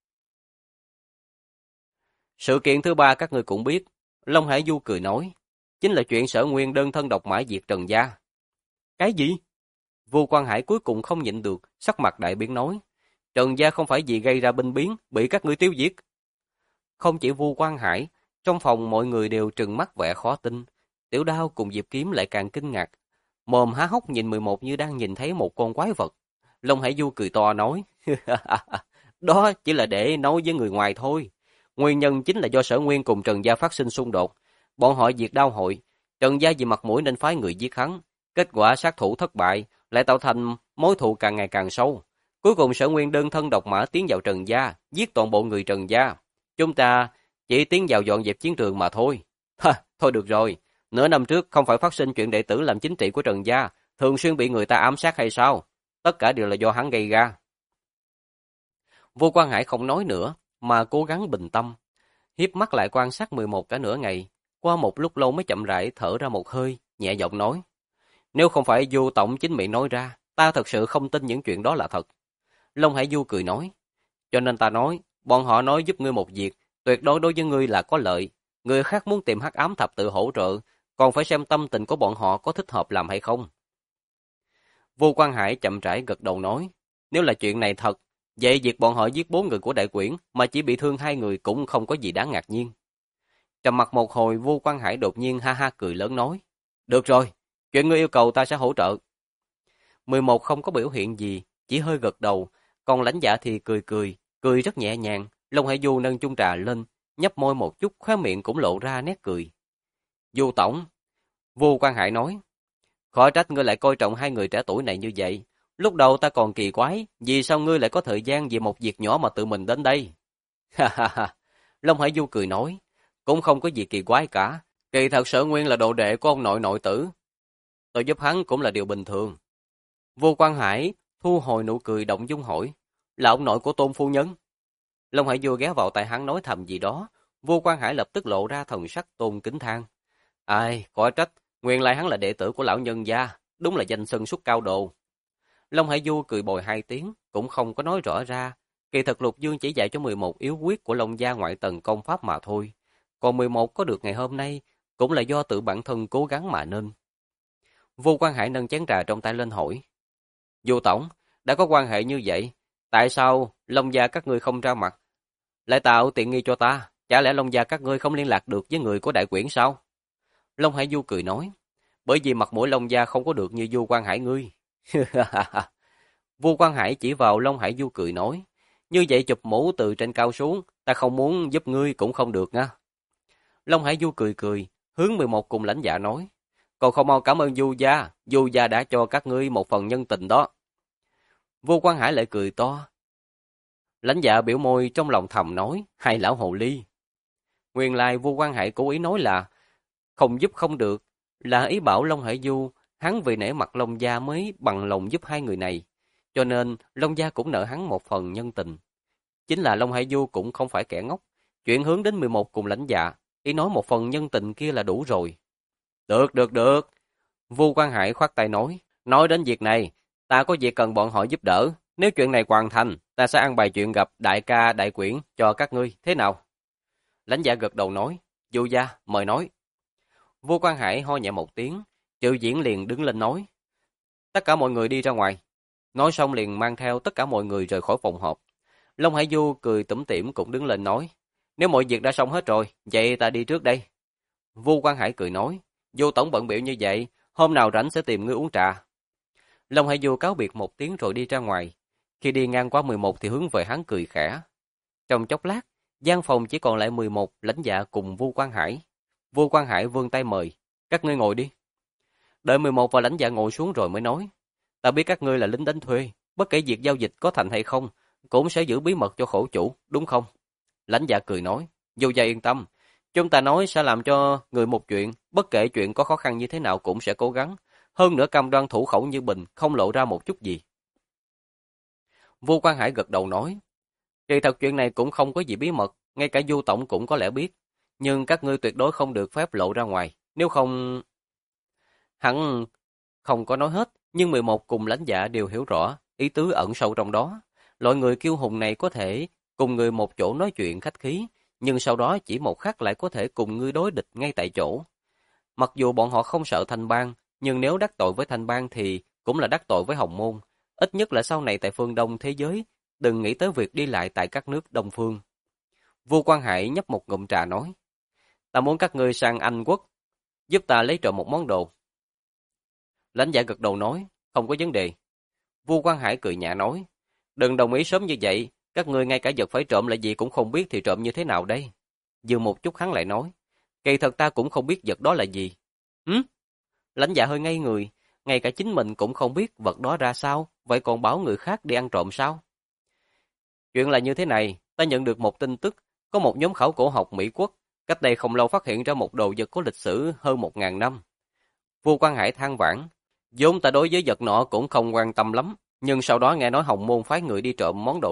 S1: Sự kiện thứ ba các người cũng biết, Long Hải Du cười nói, chính là chuyện Sở Nguyên đơn thân độc mã diệt Trần gia. Cái gì? Vu Quang Hải cuối cùng không nhịn được, sắc mặt đại biến nói, Trần gia không phải vì gây ra binh biến, bị các ngươi tiêu diệt. Không chỉ Vu Quang Hải, trong phòng mọi người đều trừng mắt vẻ khó tin, Tiểu Đao cùng Diệp Kiếm lại càng kinh ngạc, mồm há hốc nhìn 11 như đang nhìn thấy một con quái vật. Long Hải Du cười to nói, đó chỉ là để nói với người ngoài thôi. Nguyên nhân chính là do Sở Nguyên cùng Trần gia phát sinh xung đột. Bọn họ diệt Đao hội, Trần gia vì mặt mũi nên phái người giết hắn. Kết quả sát thủ thất bại, lại tạo thành mối thù càng ngày càng sâu. Cuối cùng Sở Nguyên đơn thân độc mã tiến vào Trần gia, giết toàn bộ người Trần gia. Chúng ta chỉ tiến vào dọn dẹp chiến trường mà thôi. Thôi được rồi, nửa năm trước không phải phát sinh chuyện đệ tử làm chính trị của Trần gia, thường xuyên bị người ta ám sát hay sao? Tất cả đều là do hắn gây ra. Vua Quan Hải không nói nữa, mà cố gắng bình tâm. Hiếp mắt lại quan sát 11 cả nửa ngày. Qua một lúc lâu mới chậm rãi thở ra một hơi, nhẹ giọng nói. Nếu không phải Du Tổng chính miệng nói ra, ta thật sự không tin những chuyện đó là thật. Long Hải Du cười nói. Cho nên ta nói, bọn họ nói giúp ngươi một việc, tuyệt đối đối với ngươi là có lợi. Người khác muốn tìm Hắc Ám Thập Tự hỗ trợ, còn phải xem tâm tình của bọn họ có thích hợp làm hay không. Vua Quan Hải chậm rãi gật đầu nói. Nếu là chuyện này thật, vậy việc bọn họ giết 4 người của đại quyển mà chỉ bị thương 2 người cũng không có gì đáng ngạc nhiên. Trầm mặt một hồi, Vua Quan Hải đột nhiên ha ha cười lớn nói. Được rồi, chuyện ngươi yêu cầu ta sẽ hỗ trợ. 11 không có biểu hiện gì, chỉ hơi gật đầu, còn Lãnh Dạ thì cười rất nhẹ nhàng. Long Hải Du nâng chung trà lên, nhấp môi một chút, khóe miệng cũng lộ ra nét cười. Du Tổng, Vua Quan Hải nói, khỏi trách ngươi lại coi trọng 2 người trẻ tuổi này như vậy. Lúc đầu ta còn kỳ quái, vì sao ngươi lại có thời gian vì một việc nhỏ mà tự mình đến đây? Ha ha ha, Long Hải Du cười nói, cũng không có gì kỳ quái cả. Kỳ thật Sở Nguyên là đồ đệ của ông nội nội tử. Tôi giúp hắn cũng là điều bình thường. Vua Quan Hải thu hồi nụ cười động dung hỏi, là ông nội của Tôn phu nhân? Long Hải Du ghé vào tai hắn nói thầm gì đó, Vua Quan Hải lập tức lộ ra thần sắc tôn kính than. Ai, khỏi trách, nguyên lai hắn là đệ tử của lão nhân gia, đúng là danh xưng xuất cao đồ. Long Hải Du cười bồi 2 tiếng, cũng không có nói rõ ra. Kỳ thật Lục Dương chỉ dạy cho 11 yếu quyết của Long gia ngoại tầng công pháp mà thôi. Còn 11 có được ngày hôm nay, cũng là do tự bản thân cố gắng mà nên. Vua Quan Hải nâng chén trà trong tay lên hỏi. Du Tổng, đã có quan hệ như vậy, tại sao Long gia các ngươi không ra mặt, lại tạo tiện nghi cho ta? Chả lẽ Long gia các ngươi không liên lạc được với người của đại quyển sao? Long Hải Du cười nói, bởi vì mặt mũi Long gia không có được như Du Quan Hải ngươi. Vua Quan Hải chỉ vào Long Hải Du cười nói, như vậy chụp mũ từ trên cao xuống, ta không muốn giúp ngươi cũng không được nha. Long Hải Du cười, hướng 11 cùng Lãnh Dạ nói, còn không mau cảm ơn Du gia đã cho các ngươi một phần nhân tình đó. Vua Quan Hải lại cười to. Lãnh Dạ biểu môi trong lòng thầm nói, hai lão hồ ly. Nguyên lai Vua Quan Hải cố ý nói là không giúp không được, là ý bảo Long Hải Du, hắn vì nể mặt Long gia mới bằng lòng giúp 2 người này, cho nên Long gia cũng nợ hắn một phần nhân tình. Chính là Long Hải Du cũng không phải kẻ ngốc, chuyện hướng đến 11 cùng Lãnh Dạ, ý nói một phần nhân tình kia là đủ rồi. Được. Vua Quan Hải khoát tay nói đến việc này, ta có việc cần bọn họ giúp đỡ, nếu chuyện này hoàn thành, ta sẽ ăn bài chuyện gặp đại ca đại quyển cho các ngươi, thế nào? Lãnh Dạ gật đầu nói, Du gia, mời nói. Vua Quan Hải ho nhẹ một tiếng, Triệu Diễn liền đứng lên nói, tất cả mọi người đi ra ngoài. Nói xong liền mang theo tất cả mọi người rời khỏi phòng họp. Long Hải Du cười tủm tỉm cũng đứng lên nói, nếu mọi việc đã xong hết rồi, vậy ta đi trước đây. Vua Quan Hải cười nói, Du tổng bận bịu như vậy, hôm nào rảnh sẽ tìm ngươi uống trà. Long Hải Du cáo biệt một tiếng rồi đi ra ngoài. Khi đi ngang qua 11 thì hướng về hắn cười khẽ. Trong chốc lát, gian phòng chỉ còn lại 11 Lãnh Dạ cùng Vua Quan Hải. Vua Quan Hải vươn tay mời, các ngươi ngồi đi. Đợi 11 và Lãnh Dạ ngồi xuống rồi mới nói, ta biết các ngươi là lính đánh thuê, bất kể việc giao dịch có thành hay không, cũng sẽ giữ bí mật cho khổ chủ, đúng không? Lãnh Dạ cười nói, Du gia yên tâm, chúng ta nói sẽ làm cho người một chuyện, bất kể chuyện có khó khăn như thế nào cũng sẽ cố gắng, hơn nữa cam đoan thủ khẩu như bình, không lộ ra một chút gì. Vua Quan Hải gật đầu nói, kỳ thật chuyện này cũng không có gì bí mật, ngay cả Du tổng cũng có lẽ biết, nhưng các ngươi tuyệt đối không được phép lộ ra ngoài, nếu không... Hắn không có nói hết, nhưng 11 cùng Lãnh Dạ đều hiểu rõ ý tứ ẩn sâu trong đó. Loại người kiêu hùng này có thể cùng người một chỗ nói chuyện khách khí, nhưng sau đó chỉ một khắc lại có thể cùng ngươi đối địch ngay tại chỗ. Mặc dù bọn họ không sợ Thanh Bang, nhưng nếu đắc tội với Thanh Bang thì cũng là đắc tội với Hồng Môn. Ít nhất là sau này tại phương Đông thế giới, đừng nghĩ tới việc đi lại tại các nước Đông phương. Vua Quan Hải nhấp một ngụm trà nói, ta muốn các ngươi sang Anh quốc, giúp ta lấy trộm một món đồ. Lãnh Dạ gật đầu nói, không có vấn đề. Vua Quan Hải cười nhạt nói, đừng đồng ý sớm như vậy, các ngươi ngay cả vật phải trộm là gì cũng không biết thì trộm như thế nào đây? Dừng một chút hắn lại nói, kỳ thật ta cũng không biết vật đó là gì. Lãnh Dạ hơi ngây người, ngay cả chính mình cũng không biết vật đó ra sao, vậy còn bảo người khác đi ăn trộm sao? Chuyện là như thế này, ta nhận được một tin tức, có một nhóm khảo cổ học Mỹ quốc, cách đây không lâu phát hiện ra một đồ vật có lịch sử hơn 1000 năm. Vua Quan Hải than vãn, vốn ta đối với vật nọ cũng không quan tâm lắm, nhưng sau đó nghe nói Hồng Môn phái người đi trộm món đồ đó,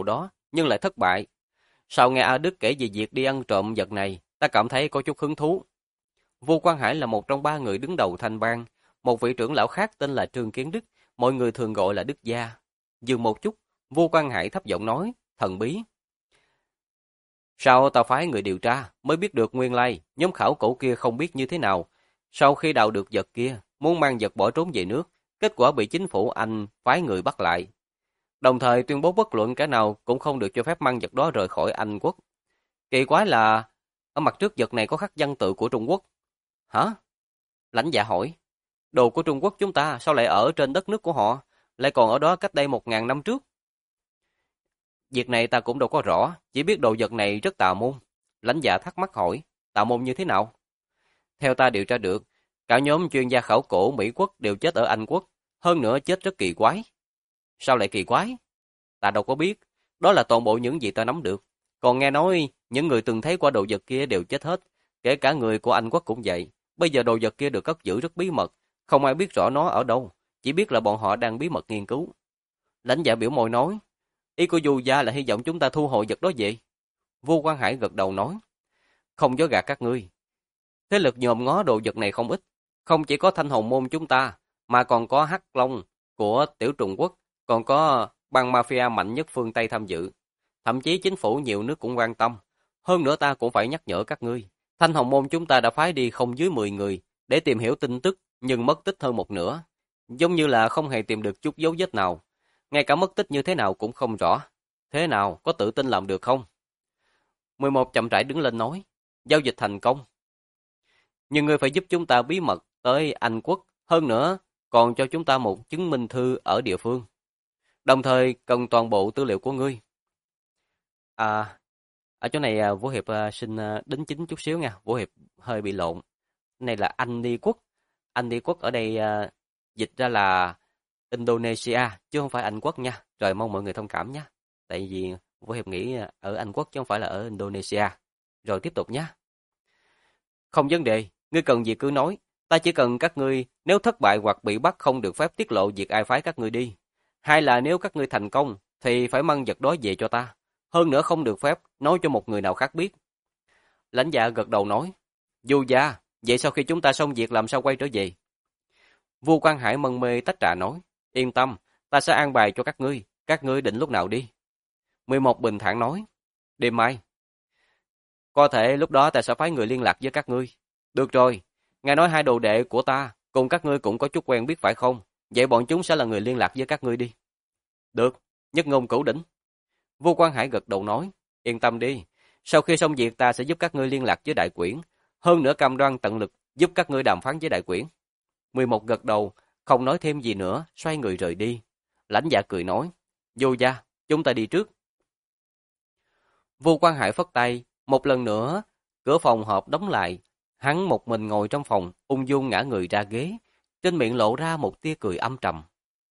S1: nhưng lại thất bại. Sau nghe A Đức kể về việc đi ăn trộm vật này, ta cảm thấy có chút hứng thú. Vua Quan Hải là một trong 3 người đứng đầu Thanh bang. Một vị trưởng lão khác tên là Trương Kiến Đức, mọi người thường gọi là Đức Gia. Dừng một chút, Vua Quan Hải thấp giọng nói, thần bí. Sau tao phái người điều tra, mới biết được nguyên lai, nhóm khảo cổ kia không biết như thế nào. Sau khi đào được vật kia, muốn mang vật bỏ trốn về nước, kết quả bị chính phủ Anh phái người bắt lại. Đồng thời tuyên bố bất luận kẻ nào cũng không được cho phép mang vật đó rời khỏi Anh quốc. Kỳ quái là, ở mặt trước vật này có khắc văn tự của Trung Quốc. Hả? Lãnh Dạ hỏi. Đồ của Trung Quốc chúng ta sao lại ở trên đất nước của họ, lại còn ở đó cách đây 1000 năm trước? Việc này ta cũng đâu có rõ, chỉ biết đồ vật này rất tà môn. Lãnh Dạ thắc mắc hỏi, tà môn như thế nào? Theo ta điều tra được, cả nhóm chuyên gia khảo cổ Mỹ quốc đều chết ở Anh quốc, hơn nữa chết rất kỳ quái. Sao lại kỳ quái? Ta đâu có biết, đó là toàn bộ những gì ta nắm được. Còn nghe nói, những người từng thấy qua đồ vật kia đều chết hết, kể cả người của Anh quốc cũng vậy. Bây giờ đồ vật kia được cất giữ rất bí mật, không ai biết rõ nó ở đâu, chỉ biết là bọn họ đang bí mật nghiên cứu. Lãnh Dạ biểu môi nói, ý của Du gia là hy vọng chúng ta thu hồi vật đó vậy? Vua Quan Hải gật đầu nói, không dối gạt các ngươi. Thế lực nhòm ngó đồ vật này không ít, không chỉ có Thanh Hồng môn chúng ta, mà còn có Hắc Long của Tiểu Trùng Quốc, còn có băng mafia mạnh nhất phương Tây tham dự. Thậm chí chính phủ nhiều nước cũng quan tâm. Hơn nữa ta cũng phải nhắc nhở các ngươi. Thanh Hồng môn chúng ta đã phái đi không dưới 10 người để tìm hiểu tin tức, nhưng mất tích hơn một nửa. Giống như là không hề tìm được chút dấu vết nào. Ngay cả mất tích như thế nào cũng không rõ. Thế nào, có tự tin làm được không? 11 chậm rãi đứng lên nói, giao dịch thành công. Nhưng ngươi phải giúp chúng ta bí mật tới Anh quốc, hơn nữa còn cho chúng ta một chứng minh thư ở địa phương. Đồng thời cần toàn bộ tư liệu của ngươi. Ở chỗ này Vũ Hiệp xin đính chính chút xíu nha, Vũ Hiệp hơi bị lộn. Này là Anh Đi Quốc. Anh Đi Quốc ở đây dịch ra là Indonesia, chứ không phải Anh Quốc nha. Rồi mong mọi người thông cảm nha. Tại vì Vũ Hiệp nghĩ ở Anh Quốc chứ không phải là ở Indonesia. Rồi tiếp tục nhé. Không vấn đề, ngươi cần gì cứ nói. Ta chỉ cần các ngươi nếu thất bại hoặc bị bắt không được phép tiết lộ việc ai phái các ngươi đi. Hay là nếu các ngươi thành công thì phải mang vật đó về cho ta. Hơn nữa không được phép nói cho một người nào khác biết. Lãnh Dạ gật đầu nói, Du gia, vậy sau khi chúng ta xong việc làm sao quay trở về? Vua Quan Hải mân mê tách trà nói, yên tâm, ta sẽ an bài cho các ngươi định lúc nào đi? 11 bình thản nói, đêm mai. Có thể lúc đó ta sẽ phái người liên lạc với các ngươi. Được rồi, nghe nói hai đồ đệ của ta cùng các ngươi cũng có chút quen biết phải không? Vậy bọn chúng sẽ là người liên lạc với các ngươi đi. Được, nhất ngôn cửu đỉnh. Vua Quan Hải gật đầu nói, yên tâm đi, sau khi xong việc ta sẽ giúp các ngươi liên lạc với đại quyển, hơn nữa cam đoan tận lực giúp các ngươi đàm phán với đại quyển. 11 gật đầu, không nói thêm gì nữa, xoay người rời đi. Lãnh Dạ cười nói, Du gia, chúng ta đi trước. Vua Quan Hải phất tay, một lần nữa, cửa phòng họp đóng lại, hắn một mình ngồi trong phòng, ung dung ngã người ra ghế, trên miệng lộ ra một tia cười âm trầm.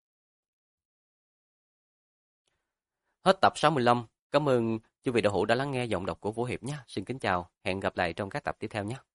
S1: Hết tập 65. Cảm ơn chư vị đạo hữu đã lắng nghe giọng đọc của Vũ Hiệp nhé. Xin kính chào, hẹn gặp lại trong các tập tiếp theo nhé.